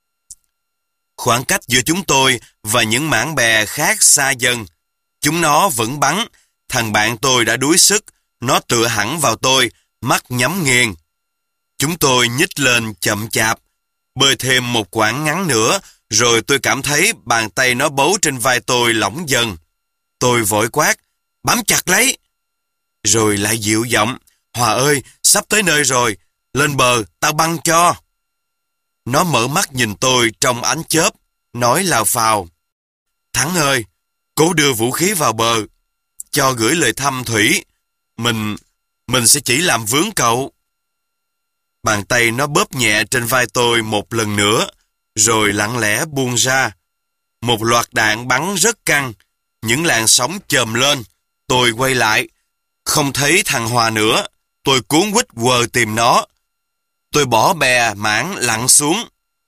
Khoảng cách giữa chúng tôi và những mảng bè khác xa dần. Chúng nó vẫn bắn, thằng bạn tôi đã đuối sức, nó tựa hẳn vào tôi, mắt nhắm nghiền. Chúng tôi nhích lên chậm chạp, bơi thêm một quãng ngắn nữa, rồi tôi cảm thấy bàn tay nó bấu trên vai tôi lỏng dần. Tôi vội quát, bám chặt lấy. Rồi lại dịu giọng, Hòa ơi, sắp tới nơi rồi, lên bờ, tao băng cho. Nó mở mắt nhìn tôi trong ánh chớp, nói lào phào. Thắng ơi, cố đưa vũ khí vào bờ, cho gửi lời thăm Thủy. Mình, mình sẽ chỉ làm vướng cậu. Bàn tay nó bóp nhẹ trên vai tôi một lần nữa, rồi lặng lẽ buông ra. Một loạt đạn bắn rất căng, những làn sóng chồm lên. Tôi quay lại, không thấy thằng Hòa nữa. Tôi cuốn quýt quờ tìm nó. Tôi bỏ bè mảng lặn xuống,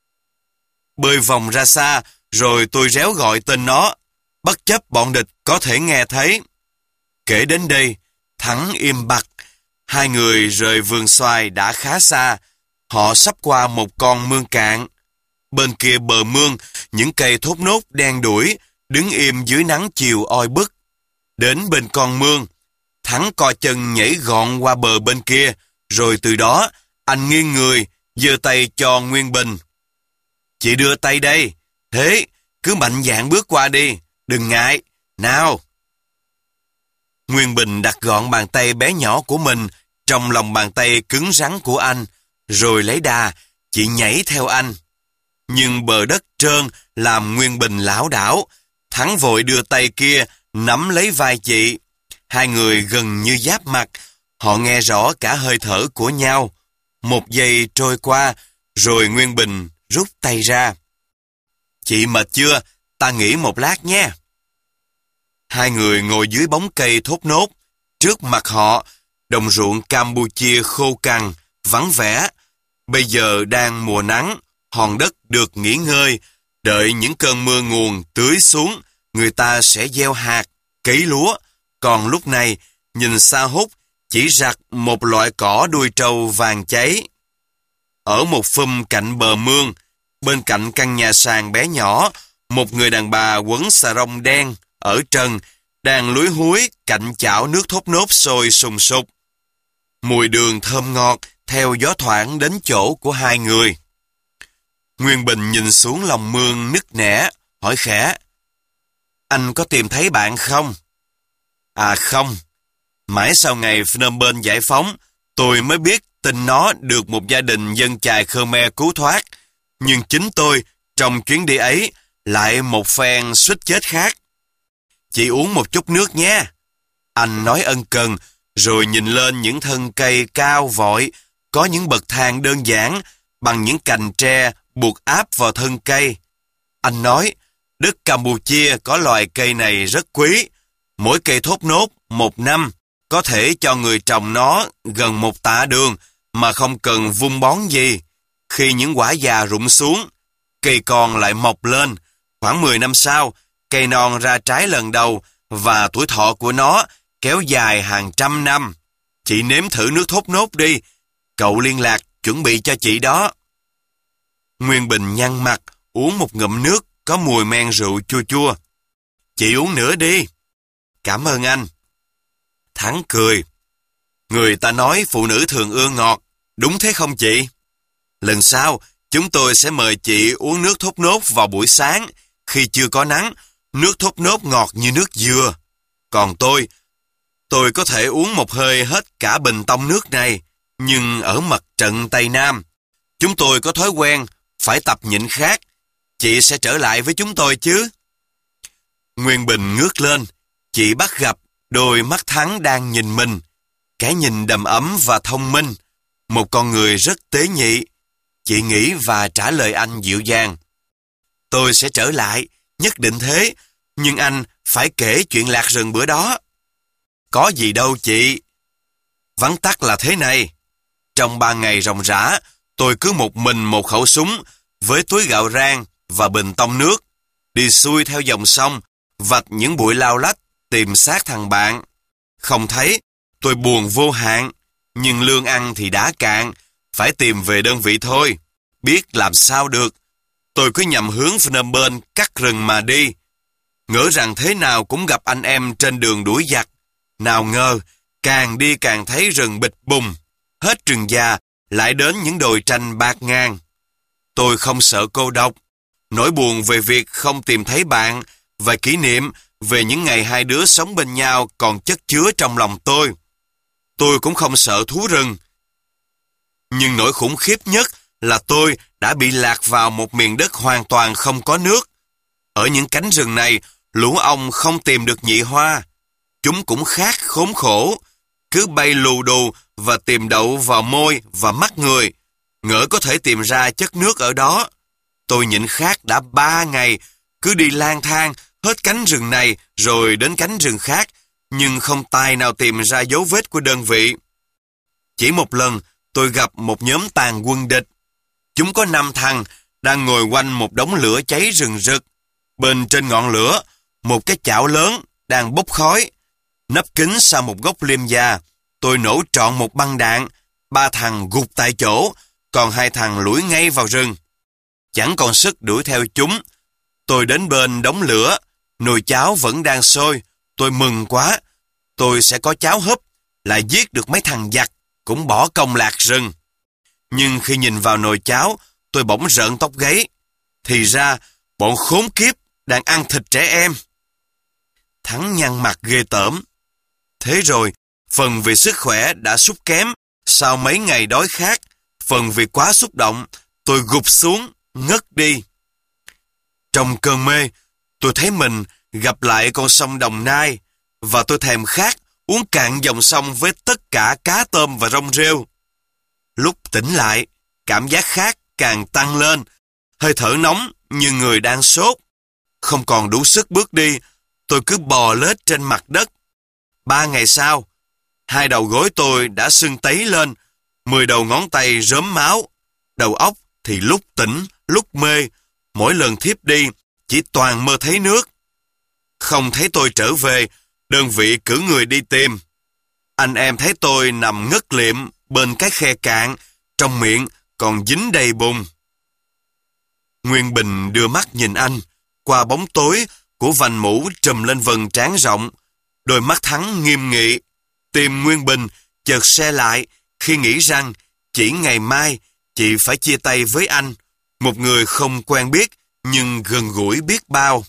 bơi vòng ra xa, rồi tôi réo gọi tên nó, bất chấp bọn địch có thể nghe thấy. Kể đến đây, Thắng im bặt. Hai người rời vườn xoài đã khá xa. Họ sắp qua một con mương cạn. Bên kia bờ mương, những cây thốt nốt đen đuổi, đứng im dưới nắng chiều oi bức. Đến bên con mương, Thắng co chân nhảy gọn qua bờ bên kia, rồi từ đó, anh nghiêng người, giơ tay cho Nguyên Bình. Chị đưa tay đây, thế, cứ mạnh dạn bước qua đi, đừng ngại, nào. Nguyên Bình đặt gọn bàn tay bé nhỏ của mình trong lòng bàn tay cứng rắn của anh, rồi lấy đà, chị nhảy theo anh. Nhưng bờ đất trơn làm Nguyên Bình lảo đảo. Thắng vội đưa tay kia nắm lấy vai chị. Hai người gần như giáp mặt. Họ nghe rõ cả hơi thở của nhau. Một giây trôi qua, rồi Nguyên Bình rút tay ra. Chị mệt chưa? Ta nghỉ một lát nhé. Hai người ngồi dưới bóng cây thốt nốt. Trước mặt họ, đồng ruộng Campuchia khô cằn, vắng vẻ. Bây giờ đang mùa nắng, hòn đất được nghỉ ngơi. Đợi những cơn mưa nguồn tưới xuống, người ta sẽ gieo hạt, cấy lúa. Còn lúc này, nhìn xa hút, chỉ rặt một loại cỏ đuôi trâu vàng cháy. Ở một phum cạnh bờ mương, bên cạnh căn nhà sàn bé nhỏ, một người đàn bà quấn xà rông đen, ở trần, đang lúi húi cạnh chảo nước thốt nốt sôi sùng sục. Mùi đường thơm ngọt theo gió thoảng đến chỗ của hai người. Nguyên Bình nhìn xuống lòng mương nứt nẻ, hỏi khẽ. Anh có tìm thấy bạn không? À không. Mãi sau ngày Phnom Penh giải phóng, tôi mới biết tin nó được một gia đình dân chài Khmer cứu thoát. Nhưng chính tôi, trong chuyến đi ấy, lại một phen suýt chết khác. Chị uống một chút nước nhé. Anh nói ân cần, rồi nhìn lên những thân cây cao vội, có những bậc thang đơn giản, bằng những cành tre buộc áp vào thân cây. Anh nói, đất Campuchia có loài cây này rất quý. Mỗi cây thốt nốt một năm, có thể cho người trồng nó gần một tạ đường, mà không cần vun bón gì. Khi những quả già rụng xuống, cây con lại mọc lên. Khoảng mười năm sau, cây non ra trái lần đầu, và tuổi thọ của nó kéo dài hàng trăm năm. Chị nếm thử nước thốt nốt đi. Cậu liên lạc chuẩn bị cho chị đó. Nguyên Bình nhăn mặt, uống một ngụm nước có mùi men rượu chua chua. Chị uống nữa đi. Cảm ơn anh. Thắng cười. Người ta nói phụ nữ thường ưa ngọt. Đúng thế không chị? Lần sau, chúng tôi sẽ mời chị uống nước thốt nốt vào buổi sáng. Khi chưa có nắng, nước thốt nốt ngọt như nước dừa. Còn tôi, tôi có thể uống một hơi hết cả bình tông nước này. Nhưng ở mặt trận Tây Nam, chúng tôi có thói quen phải tập nhịn khát. Chị sẽ trở lại với chúng tôi chứ? Nguyên Bình ngước lên. Chị bắt gặp đôi mắt Thắng đang nhìn mình. Cái nhìn đầm ấm và thông minh. Một con người rất tế nhị. Chị nghĩ và trả lời anh dịu dàng. Tôi sẽ trở lại, nhất định thế. Nhưng anh phải kể chuyện lạc rừng bữa đó. Có gì đâu chị. Vắn tắt là thế này. Trong ba ngày ròng rã, tôi cứ một mình một khẩu súng với túi gạo rang và bình tông nước, đi xuôi theo dòng sông, vạch những bụi lao lách tìm xác thằng bạn. Không thấy, tôi buồn vô hạn, nhưng lương ăn thì đã cạn, phải tìm về đơn vị thôi. Biết làm sao được. Tôi cứ nhằm hướng Phnom Penh cắt rừng mà đi. Ngỡ rằng thế nào cũng gặp anh em trên đường đuổi giặc. Nào ngờ, càng đi càng thấy rừng bịch bùng. Hết rừng già, lại đến những đồi tranh bạt ngàn. Tôi không sợ cô độc. Nỗi buồn về việc không tìm thấy bạn và kỷ niệm về những ngày hai đứa sống bên nhau còn chất chứa trong lòng tôi. Tôi cũng không sợ thú rừng. Nhưng nỗi khủng khiếp nhất là tôi đã bị lạc vào một miền đất hoàn toàn không có nước. Ở những cánh rừng này, lũ ong không tìm được nhị hoa. Chúng cũng khát khốn khổ, cứ bay lù đù và tìm đậu vào môi và mắt người. ngỡ có thể tìm ra chất nước ở đó. Tôi nhịn khát đã ba ngày, cứ đi lang thang hết cánh rừng này rồi đến cánh rừng khác, nhưng không tài nào tìm ra dấu vết của đơn vị. Chỉ một lần, tôi gặp một nhóm tàn quân địch. Chúng có năm thằng đang ngồi quanh một đống lửa cháy rừng rực. Bên trên ngọn lửa, một cái chảo lớn đang bốc khói. Nấp kín sau một gốc liêm già, tôi nổ trọn một băng đạn. Ba thằng gục tại chỗ, còn hai thằng lủi ngay vào rừng. Chẳng còn sức đuổi theo chúng. Tôi đến bên đống lửa, nồi cháo vẫn đang sôi. Tôi mừng quá, tôi sẽ có cháo húp, lại giết được mấy thằng giặc, cũng bỏ công lạc rừng. Nhưng khi nhìn vào nồi cháo, tôi bỗng rợn tóc gáy. Thì ra, bọn khốn kiếp đang ăn thịt trẻ em. Thắng nhăn mặt ghê tởm. Thế rồi, phần vì sức khỏe đã sút kém sau mấy ngày đói khát, phần vì quá xúc động, tôi gục xuống, ngất đi. Trong cơn mê, tôi thấy mình gặp lại con sông Đồng Nai, và tôi thèm khát uống cạn dòng sông với tất cả cá tôm và rong rêu. Lúc tỉnh lại, cảm giác khát càng tăng lên, hơi thở nóng như người đang sốt. Không còn đủ sức bước đi, tôi cứ bò lết trên mặt đất. Ba ngày sau, hai đầu gối tôi đã sưng tấy lên, mười đầu ngón tay rớm máu, đầu óc thì lúc tỉnh, lúc mê, mỗi lần thiếp đi chỉ toàn mơ thấy nước. Không thấy tôi trở về, đơn vị cử người đi tìm. Anh em thấy tôi nằm ngất liệm bên cái khe cạn, trong miệng còn dính đầy bùn. Nguyên Bình đưa mắt nhìn anh, qua bóng tối của vành mũ trùm lên vầng trán rộng. Đôi mắt Thắng nghiêm nghị. Tim Nguyên Bình chợt se lại khi nghĩ rằng chỉ ngày mai chị phải chia tay với anh, một người không quen biết nhưng gần gũi biết bao.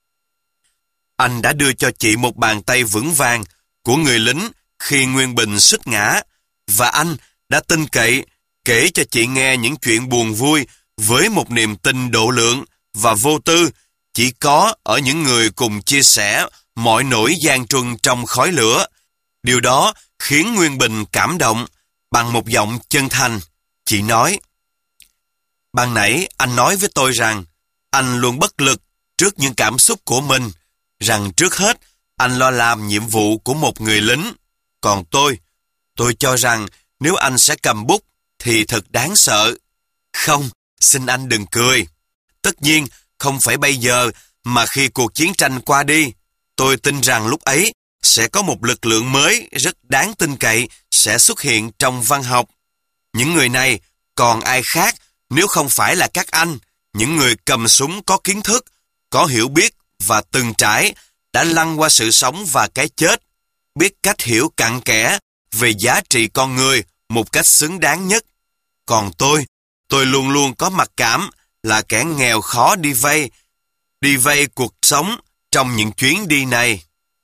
Anh đã đưa cho chị một bàn tay vững vàng của người lính khi Nguyên Bình suýt ngã, và anh đã tin cậy kể cho chị nghe những chuyện buồn vui với một niềm tin độ lượng và vô tư chỉ có ở những người cùng chia sẻ mọi nỗi gian truân trong khói lửa. Điều đó khiến Nguyên Bình cảm động. Bằng một giọng chân thành, chị nói: ban nãy anh nói với tôi rằng anh luôn bất lực trước những cảm xúc của mình, rằng trước hết anh lo làm nhiệm vụ của một người lính. Còn tôi, tôi cho rằng nếu anh sẽ cầm bút thì thật đáng sợ. Không, xin anh đừng cười. Tất nhiên, không phải bây giờ mà khi cuộc chiến tranh qua đi. Tôi tin rằng lúc ấy sẽ có một lực lượng mới rất đáng tin cậy sẽ xuất hiện trong văn học. Những người này còn ai khác nếu không phải là các anh, những người cầm súng có kiến thức, có hiểu biết và từng trải, đã lăn qua sự sống và cái chết, biết cách hiểu cặn kẽ về giá trị con người một cách xứng đáng nhất. Còn tôi, tôi luôn luôn có mặc cảm là kẻ nghèo khó đi vay, đi vay cuộc sống trong những chuyến đi này.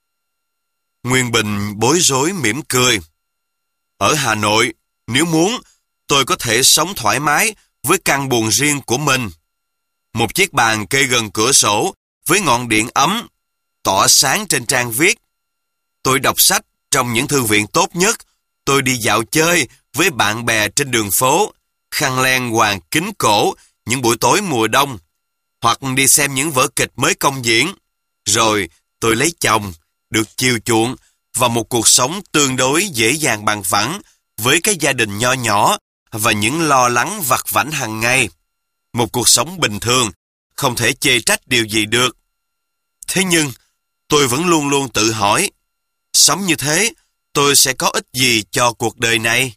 Nguyên Bình bối rối mỉm cười. Ở Hà Nội, nếu muốn, tôi có thể sống thoải mái với căn buồng riêng của mình. Một chiếc bàn kê gần cửa sổ với ngọn điện ấm tỏa sáng trên trang viết. Tôi đọc sách trong những thư viện tốt nhất. Tôi đi dạo chơi với bạn bè trên đường phố, khăn len hoàng kính cổ những buổi tối mùa đông, hoặc đi xem những vở kịch mới công diễn. Rồi tôi lấy chồng, được chiều chuộng và một cuộc sống tương đối dễ dàng bằng phẳng với cái gia đình nho nhỏ và những lo lắng vặt vãnh hàng ngày. Một cuộc sống bình thường, không thể chê trách điều gì được. Thế nhưng, tôi vẫn luôn luôn tự hỏi, sống như thế, tôi sẽ có ích gì cho cuộc đời này?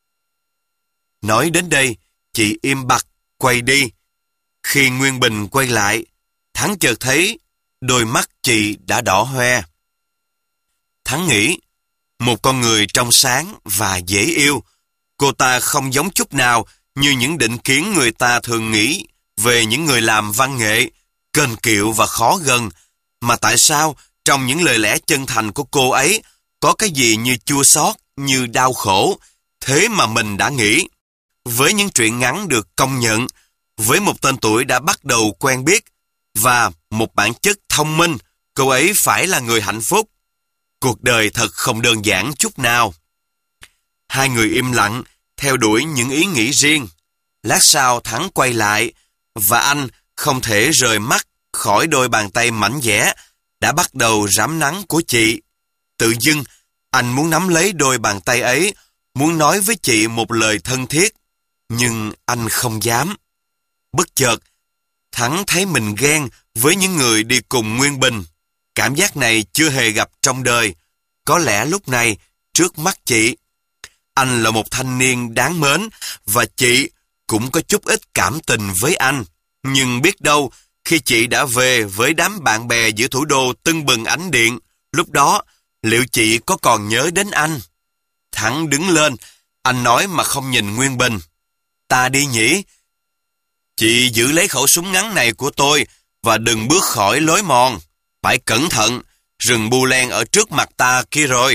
Nói đến đây, chị im bặt, quay đi. Khi Nguyên Bình quay lại, Thắng chợt thấy đôi mắt chị đã đỏ hoe. Thắng nghĩ, một con người trong sáng và dễ yêu, cô ta không giống chút nào như những định kiến người ta thường nghĩ về những người làm văn nghệ, kênh kiệu và khó gần, mà tại sao trong những lời lẽ chân thành của cô ấy có cái gì như chua xót, như đau khổ, thế mà mình đã nghĩ. Với những truyện ngắn được công nhận, với một tên tuổi đã bắt đầu quen biết, và một bản chất thông minh, cô ấy phải là người hạnh phúc. Cuộc đời thật không đơn giản chút nào. Hai người im lặng, theo đuổi những ý nghĩ riêng. Lát sau Thắng quay lại, và anh không thể rời mắt khỏi đôi bàn tay mảnh dẻ đã bắt đầu rám nắng của chị. Tự dưng, anh muốn nắm lấy đôi bàn tay ấy, muốn nói với chị một lời thân thiết, nhưng anh không dám. Bất chợt, Thắng thấy mình ghen với những người đi cùng Nguyên Bình. Cảm giác này chưa hề gặp trong đời. Có lẽ lúc này, trước mắt chị, anh là một thanh niên đáng mến, và chị cũng có chút ít cảm tình với anh. Nhưng biết đâu, khi chị đã về với đám bạn bè giữa thủ đô tưng bừng ánh điện, lúc đó, liệu chị có còn nhớ đến anh? Thắng đứng lên, anh nói mà không nhìn Nguyên Bình. Ta đi nhỉ? Chị giữ lấy khẩu súng ngắn này của tôi và đừng bước khỏi lối mòn. Phải cẩn thận, rừng Bu Len ở trước mặt ta kia rồi.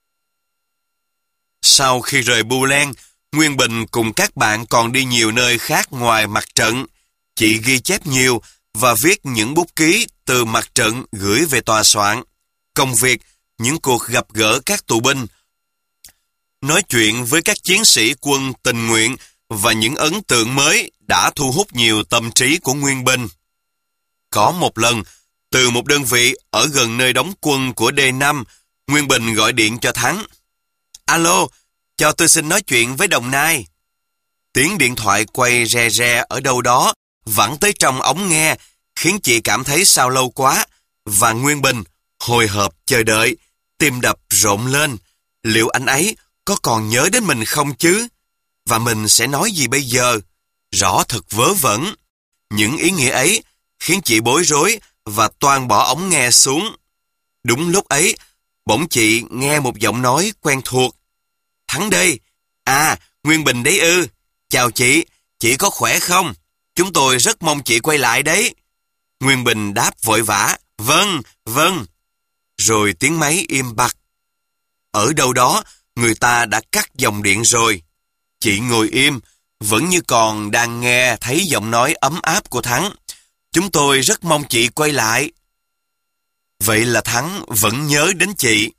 Sau khi rời Bu Len, Nguyên Bình cùng các bạn còn đi nhiều nơi khác ngoài mặt trận. Chị ghi chép nhiều và viết những bút ký từ mặt trận gửi về tòa soạn. Công việc, những cuộc gặp gỡ các tù binh, nói chuyện với các chiến sĩ quân tình nguyện và những ấn tượng mới đã thu hút nhiều tâm trí của Nguyên Bình. Có một lần, từ một đơn vị ở gần nơi đóng quân của D năm, Nguyên Bình gọi điện cho Thắng. Alo, cho tôi xin nói chuyện với Đồng Nai. Tiếng điện thoại quay re re ở đâu đó, vẳng tới trong ống nghe, khiến chị cảm thấy sao lâu quá, và Nguyên Bình hồi hộp chờ đợi, tim đập rộn lên. Liệu anh ấy có còn nhớ đến mình không chứ? Và mình sẽ nói gì bây giờ? Rõ thật vớ vẩn. Những ý nghĩa ấy khiến chị bối rối và toan bỏ ống nghe xuống. Đúng lúc ấy, bỗng chị nghe một giọng nói quen thuộc. Thắng đây. À, Nguyên Bình đấy ư. Chào chị, chị có khỏe không? Chúng tôi rất mong chị quay lại đấy. Nguyên Bình đáp vội vã. Vâng, vâng. Rồi tiếng máy im bặt. Ở đâu đó, người ta đã cắt dòng điện rồi. Chị ngồi im, vẫn như còn đang nghe thấy giọng nói ấm áp của Thắng. Chúng tôi rất mong chị quay lại. Vậy là Thắng vẫn nhớ đến chị.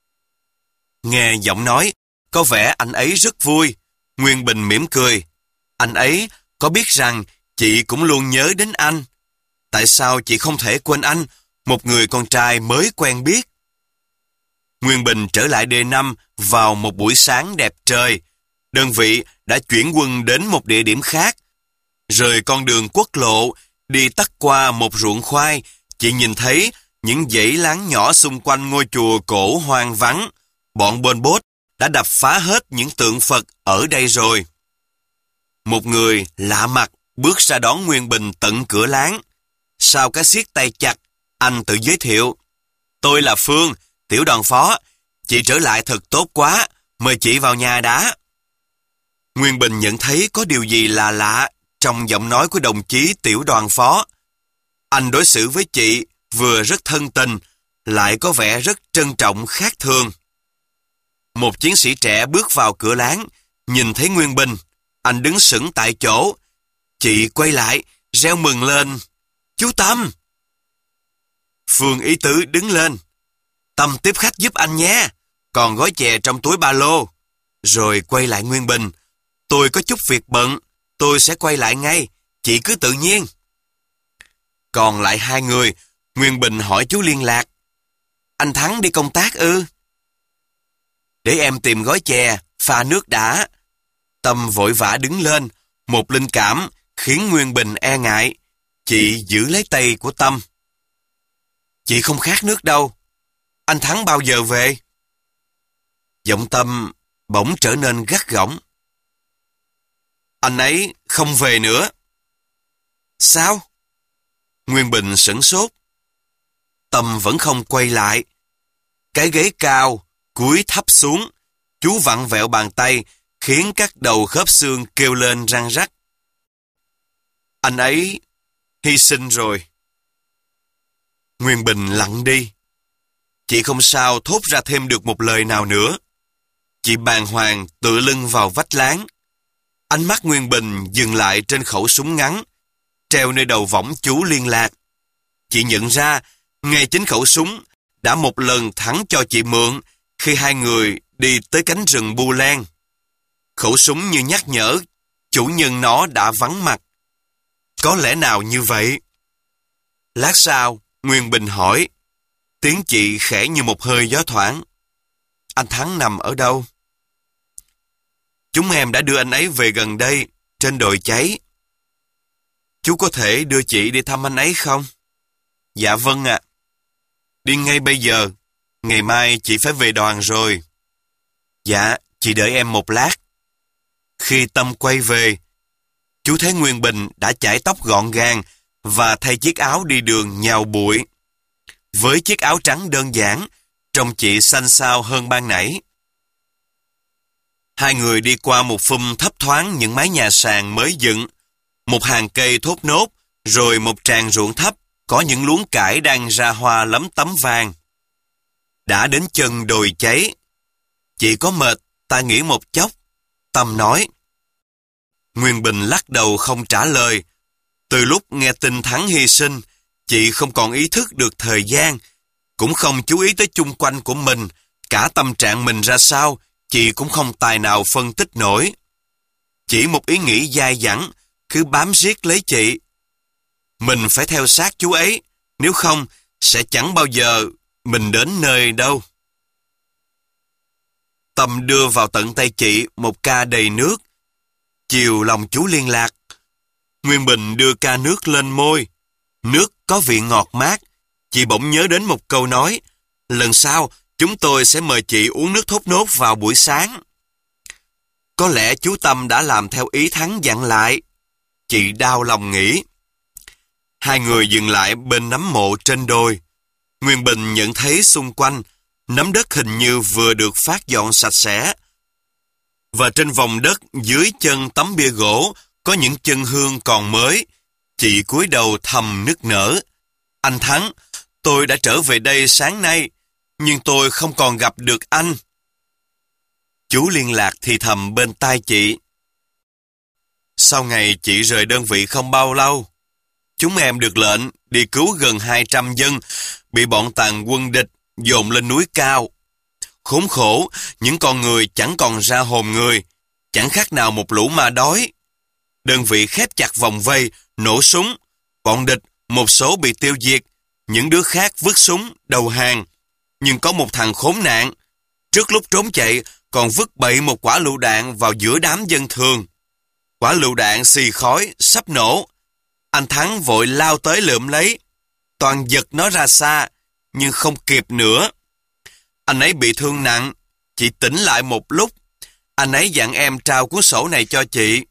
Nghe giọng nói, có vẻ anh ấy rất vui. Nguyên Bình mỉm cười. Anh ấy có biết rằng chị cũng luôn nhớ đến anh. Tại sao chị không thể quên anh, một người con trai mới quen biết? Nguyên Bình trở lại D năm vào một buổi sáng đẹp trời. Đơn vị đã chuyển quân đến một địa điểm khác. Rời con đường quốc lộ, đi tắt qua một ruộng khoai, chị nhìn thấy những dãy láng nhỏ xung quanh ngôi chùa cổ hoang vắng. Bọn Pol Pot đã đập phá hết những tượng Phật ở đây rồi. Một người lạ mặt bước ra đón Nguyên Bình tận cửa láng. Sau cái siết tay chặt, anh tự giới thiệu. Tôi là Phương, tiểu đoàn phó. Chị trở lại thật tốt quá, mời chị vào nhà đã. Nguyên Bình nhận thấy có điều gì là lạ trong giọng nói của đồng chí tiểu đoàn phó. Anh đối xử với chị vừa rất thân tình, lại có vẻ rất trân trọng khác thường. Một chiến sĩ trẻ bước vào cửa láng, nhìn thấy Nguyên Bình. Anh đứng sững tại chỗ. Chị quay lại, reo mừng lên. Chú Tâm! Phương ý tứ đứng lên. Tâm tiếp khách giúp anh nhé, còn gói chè trong túi ba lô. Rồi quay lại Nguyên Bình. Tôi có chút việc bận, tôi sẽ quay lại ngay, chị cứ tự nhiên. Còn lại hai người, Nguyên Bình hỏi chú liên lạc. Anh Thắng đi công tác ư? Để em tìm gói chè, pha nước đã. Tâm vội vã đứng lên, một linh cảm khiến Nguyên Bình e ngại. Chị giữ lấy tay của Tâm. Chị không khát nước đâu. Anh Thắng bao giờ về? Giọng Tâm bỗng trở nên gắt gỏng. Anh ấy không về nữa. Sao? Nguyên Bình sửng sốt. Tâm vẫn không quay lại. Cái ghế cao, cúi thấp xuống. Chú vặn vẹo bàn tay, khiến các đầu khớp xương kêu lên răng rắc. Anh ấy hy sinh rồi. Nguyên Bình lặng đi. Chị không sao thốt ra thêm được một lời nào nữa. Chị bàng hoàng tựa lưng vào vách láng. Ánh mắt Nguyên Bình dừng lại trên khẩu súng ngắn, treo nơi đầu võng chú liên lạc. Chị nhận ra, ngay chính khẩu súng đã một lần Thắng cho chị mượn khi hai người đi tới cánh rừng Bu Len. Khẩu súng như nhắc nhở chủ nhân nó đã vắng mặt. Có lẽ nào như vậy? Lát sau, Nguyên Bình hỏi. Tiếng chị khẽ như một hơi gió thoảng. Anh Thắng nằm ở đâu? Chúng em đã đưa anh ấy về gần đây, trên đồi cháy. Chú có thể đưa chị đi thăm anh ấy không? Dạ vâng ạ. Đi ngay bây giờ. Ngày mai chị phải về đoàn rồi. Dạ, chị đợi em một lát. Khi Tâm quay về, chú thấy Nguyên Bình đã chải tóc gọn gàng và thay chiếc áo đi đường nhào bụi. Với chiếc áo trắng đơn giản, trông chị xanh xao hơn ban nãy. Hai người đi qua một phum thấp thoáng những mái nhà sàn mới dựng, một hàng cây thốt nốt, rồi một tràng ruộng thấp có những luống cải đang ra hoa lấm tấm vàng. Đã đến chân đồi cháy. Chị có mệt, ta nghỉ một chốc. Tâm nói. Nguyên Bình lắc đầu không trả lời. Từ lúc nghe tin Thắng hy sinh, chị không còn ý thức được thời gian, cũng không chú ý tới chung quanh của mình, cả tâm trạng mình ra sao, chị cũng không tài nào phân tích nổi. Chỉ một ý nghĩ dai dẳng, cứ bám riết lấy chị. Mình phải theo sát chú ấy, nếu không, sẽ chẳng bao giờ mình đến nơi đâu. Tâm đưa vào tận tay chị một ca đầy nước. Chiều lòng chú liên lạc. Nguyên Bình đưa ca nước lên môi. Nước có vị ngọt mát. Chị bỗng nhớ đến một câu nói. Lần sau, chúng tôi sẽ mời chị uống nước thốt nốt vào buổi sáng. Có lẽ chú Tâm đã làm theo ý Thắng dặn lại. Chị đau lòng nghĩ. Hai người dừng lại bên nấm mộ trên đồi. Nguyên Bình nhận thấy xung quanh, nấm đất hình như vừa được phát dọn sạch sẽ. Và trên vòng đất dưới chân tấm bia gỗ có những chân hương còn mới. Chị cúi đầu thầm nức nở. Anh Thắng, tôi đã trở về đây sáng nay, nhưng tôi không còn gặp được anh. Chú liên lạc thì thầm bên tai chị. Sau ngày chị rời đơn vị không bao lâu, chúng em được lệnh đi cứu gần hai trăm dân bị bọn tàn quân địch dồn lên núi cao. Khốn khổ, những con người chẳng còn ra hồn người, chẳng khác nào một lũ ma đói. Đơn vị khép chặt vòng vây, nổ súng. Bọn địch, một số bị tiêu diệt, những đứa khác vứt súng, đầu hàng. Nhưng có một thằng khốn nạn, trước lúc trốn chạy còn vứt bậy một quả lựu đạn vào giữa đám dân thường. Quả lựu đạn xì khói, sắp nổ. Anh Thắng vội lao tới lượm lấy. Toàn giật nó ra xa, nhưng không kịp nữa. Anh ấy bị thương nặng, chị tỉnh lại một lúc. Anh ấy dặn em trao cuốn sổ này cho chị.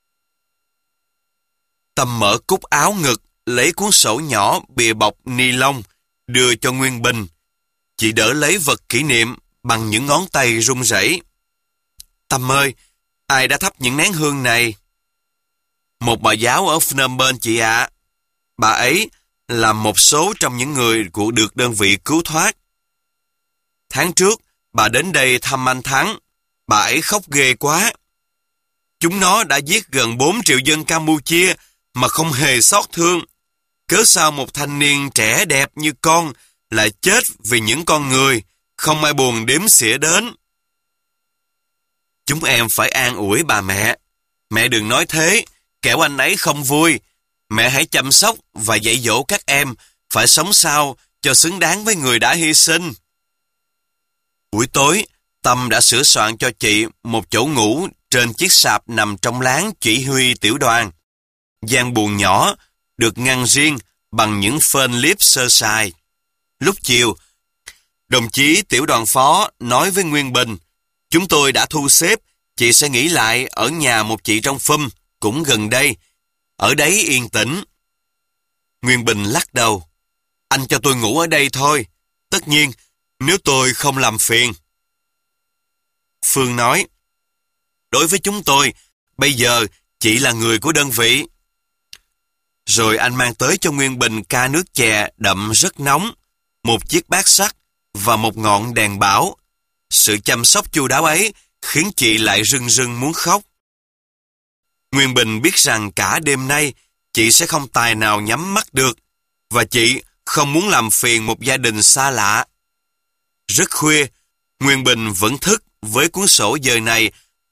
Tâm mở cúc áo ngực, lấy cuốn sổ nhỏ bìa bọc ni lông, đưa cho Nguyên Bình. Chị đỡ lấy vật kỷ niệm bằng những ngón tay run rẩy. Tâm ơi, ai đã thắp những nén hương này? Một bà giáo ở Phnom Penh chị ạ. À. Bà ấy là một số trong những người của được đơn vị cứu thoát. Tháng trước, bà đến đây thăm anh Thắng. Bà ấy khóc ghê quá. Chúng nó đã giết gần bốn triệu dân Campuchia mà không hề xót thương. Cớ sao một thanh niên trẻ đẹp như con lại chết vì những con người không ai buồn đếm xỉa đến. Chúng em phải an ủi bà mẹ. Mẹ đừng nói thế, kẻo anh ấy không vui. Mẹ hãy chăm sóc và dạy dỗ các em phải sống sao cho xứng đáng với người đã hy sinh. Buổi tối, Tâm đã sửa soạn cho chị một chỗ ngủ trên chiếc sạp nằm trong láng chỉ huy tiểu đoàn. Gian buồng nhỏ được ngăn riêng bằng những phên liếp sơ sài. Lúc chiều, đồng chí tiểu đoàn phó nói với Nguyên Bình, chúng tôi đã thu xếp, chị sẽ nghỉ lại ở nhà một chị trong phum, cũng gần đây. Ở đấy yên tĩnh. Nguyên Bình lắc đầu. Anh cho tôi ngủ ở đây thôi. Tất nhiên, nếu tôi không làm phiền. Phương nói, đối với chúng tôi, bây giờ chị là người của đơn vị. Rồi anh mang tới cho Nguyên Bình ca nước chè đậm rất nóng, một chiếc bát sắt và một ngọn đèn bảo. Sự chăm sóc chu đáo ấy khiến chị lại rưng rưng muốn khóc. Nguyên Bình biết rằng cả đêm nay chị sẽ không tài nào nhắm mắt được, và chị không muốn làm phiền một gia đình xa lạ. Rất khuya, Nguyên Bình vẫn thức với cuốn sổ giờ này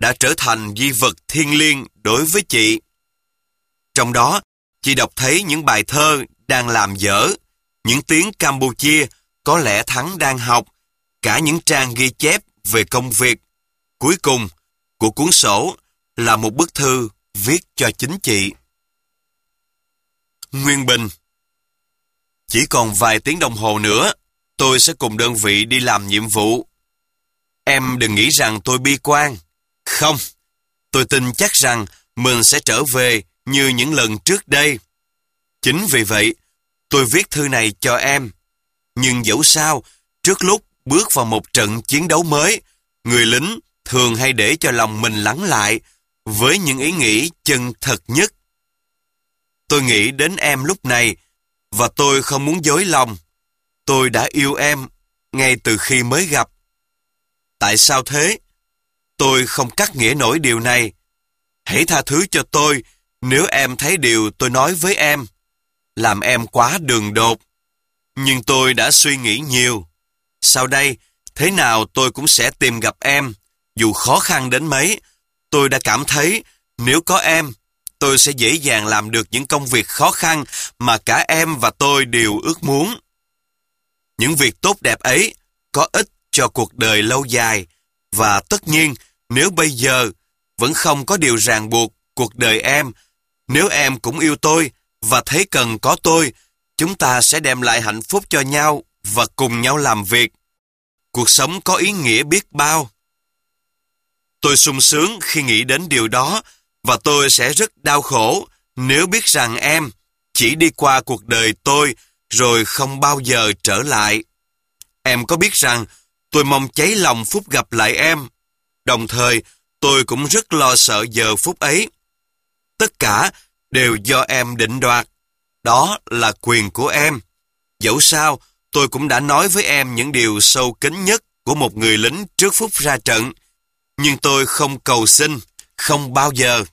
đã trở thành di vật thiêng liêng đối với chị. Trong đó, chị đọc thấy những bài thơ đang làm dở, những tiếng Campuchia có lẽ Thắng đang học, cả những trang ghi chép về công việc. Cuối cùng, của cuốn sổ là một bức thư viết cho chính chị. Nguyên Bình. Chỉ còn vài tiếng đồng hồ nữa, tôi sẽ cùng đơn vị đi làm nhiệm vụ. Em đừng nghĩ rằng tôi bi quan. Không, tôi tin chắc rằng mình sẽ trở về như những lần trước đây. Chính vì vậy, tôi viết thư này cho em. Nhưng dẫu sao, trước lúc bước vào một trận chiến đấu mới, người lính thường hay để cho lòng mình lắng lại với những ý nghĩ chân thật nhất. Tôi nghĩ đến em lúc này, và tôi không muốn dối lòng. Tôi đã yêu em ngay từ khi mới gặp. Tại sao thế? Tôi không cắt nghĩa nổi điều này. Hãy tha thứ cho tôi nếu em thấy điều tôi nói với em làm em quá đường đột. Nhưng tôi đã suy nghĩ nhiều. Sau đây, thế nào tôi cũng sẽ tìm gặp em. Dù khó khăn đến mấy, tôi đã cảm thấy nếu có em, tôi sẽ dễ dàng làm được những công việc khó khăn mà cả em và tôi đều ước muốn. Những việc tốt đẹp ấy có ích cho cuộc đời lâu dài, và tất nhiên nếu bây giờ vẫn không có điều ràng buộc cuộc đời em, nếu em cũng yêu tôi và thấy cần có tôi, chúng ta sẽ đem lại hạnh phúc cho nhau và cùng nhau làm việc. Cuộc sống có ý nghĩa biết bao. Tôi sung sướng khi nghĩ đến điều đó, và tôi sẽ rất đau khổ nếu biết rằng em chỉ đi qua cuộc đời tôi rồi không bao giờ trở lại. Em có biết rằng tôi mong cháy lòng phút gặp lại em. Đồng thời, tôi cũng rất lo sợ giờ phút ấy. Tất cả đều do em định đoạt. Đó là quyền của em. Dẫu sao, tôi cũng đã nói với em những điều sâu kín nhất của một người lính trước phút ra trận. Nhưng tôi không cầu xin, không bao giờ.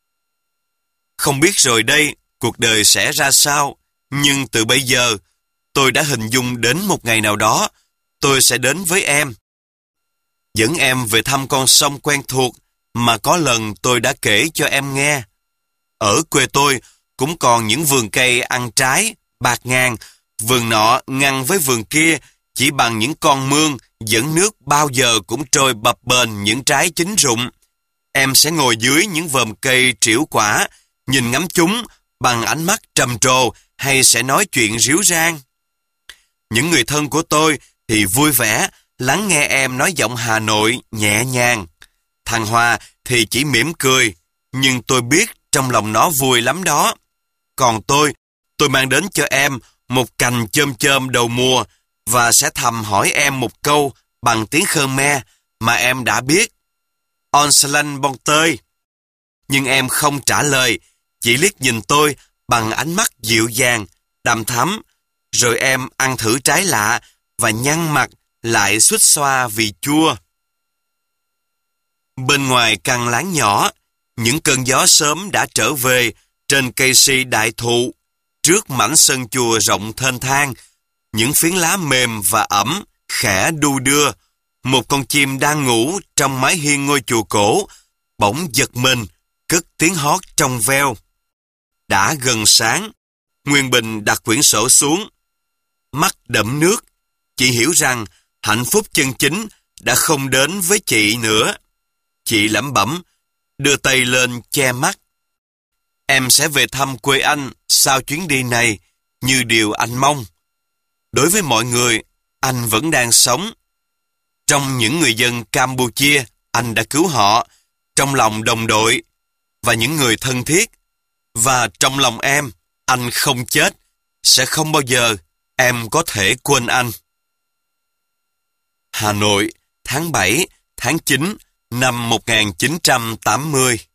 Không biết rồi đây, cuộc đời sẽ ra sao. Nhưng từ bây giờ, tôi đã hình dung đến một ngày nào đó, tôi sẽ đến với em. Dẫn em về thăm con sông quen thuộc mà có lần tôi đã kể cho em nghe. Ở quê tôi cũng còn những vườn cây ăn trái, bạt ngàn, vườn nọ ngăn với vườn kia chỉ bằng những con mương dẫn nước bao giờ cũng trôi bập bềnh những trái chín rụng. Em sẽ ngồi dưới những vòm cây trĩu quả, nhìn ngắm chúng bằng ánh mắt trầm trồ hay sẽ nói chuyện ríu rang. Những người thân của tôi thì vui vẻ lắng nghe em nói giọng Hà Nội nhẹ nhàng. Thằng Hòa thì chỉ mỉm cười, nhưng tôi biết trong lòng nó vui lắm đó. Còn tôi, tôi mang đến cho em một cành chôm chôm đầu mùa và sẽ thầm hỏi em một câu bằng tiếng Khmer mà em đã biết. On Slan Bon Tơi. Nhưng em không trả lời, chỉ liếc nhìn tôi bằng ánh mắt dịu dàng, đằm thắm, rồi em ăn thử trái lạ và nhăn mặt lại xuýt xoa vì chua. Bên ngoài căn láng nhỏ, những cơn gió sớm đã trở về trên cây si đại thụ, trước mảnh sân chùa rộng thênh thang, những phiến lá mềm và ẩm khẽ đu đưa. Một con chim đang ngủ trong mái hiên ngôi chùa cổ bỗng giật mình, cất tiếng hót trong veo. Đã gần sáng, Nguyên Bình đặt quyển sổ xuống. Mắt đẫm nước, chị hiểu rằng hạnh phúc chân chính đã không đến với chị nữa. Chị lẩm bẩm, đưa tay lên che mắt. Em sẽ về thăm quê anh sau chuyến đi này, như điều anh mong. Đối với mọi người, anh vẫn đang sống. Trong những người dân Campuchia, anh đã cứu họ, trong lòng đồng đội và những người thân thiết. Và trong lòng em, anh không chết, sẽ không bao giờ em có thể quên anh. Hà Nội, tháng bảy, tháng chín năm một nghìn chín trăm tám mươi.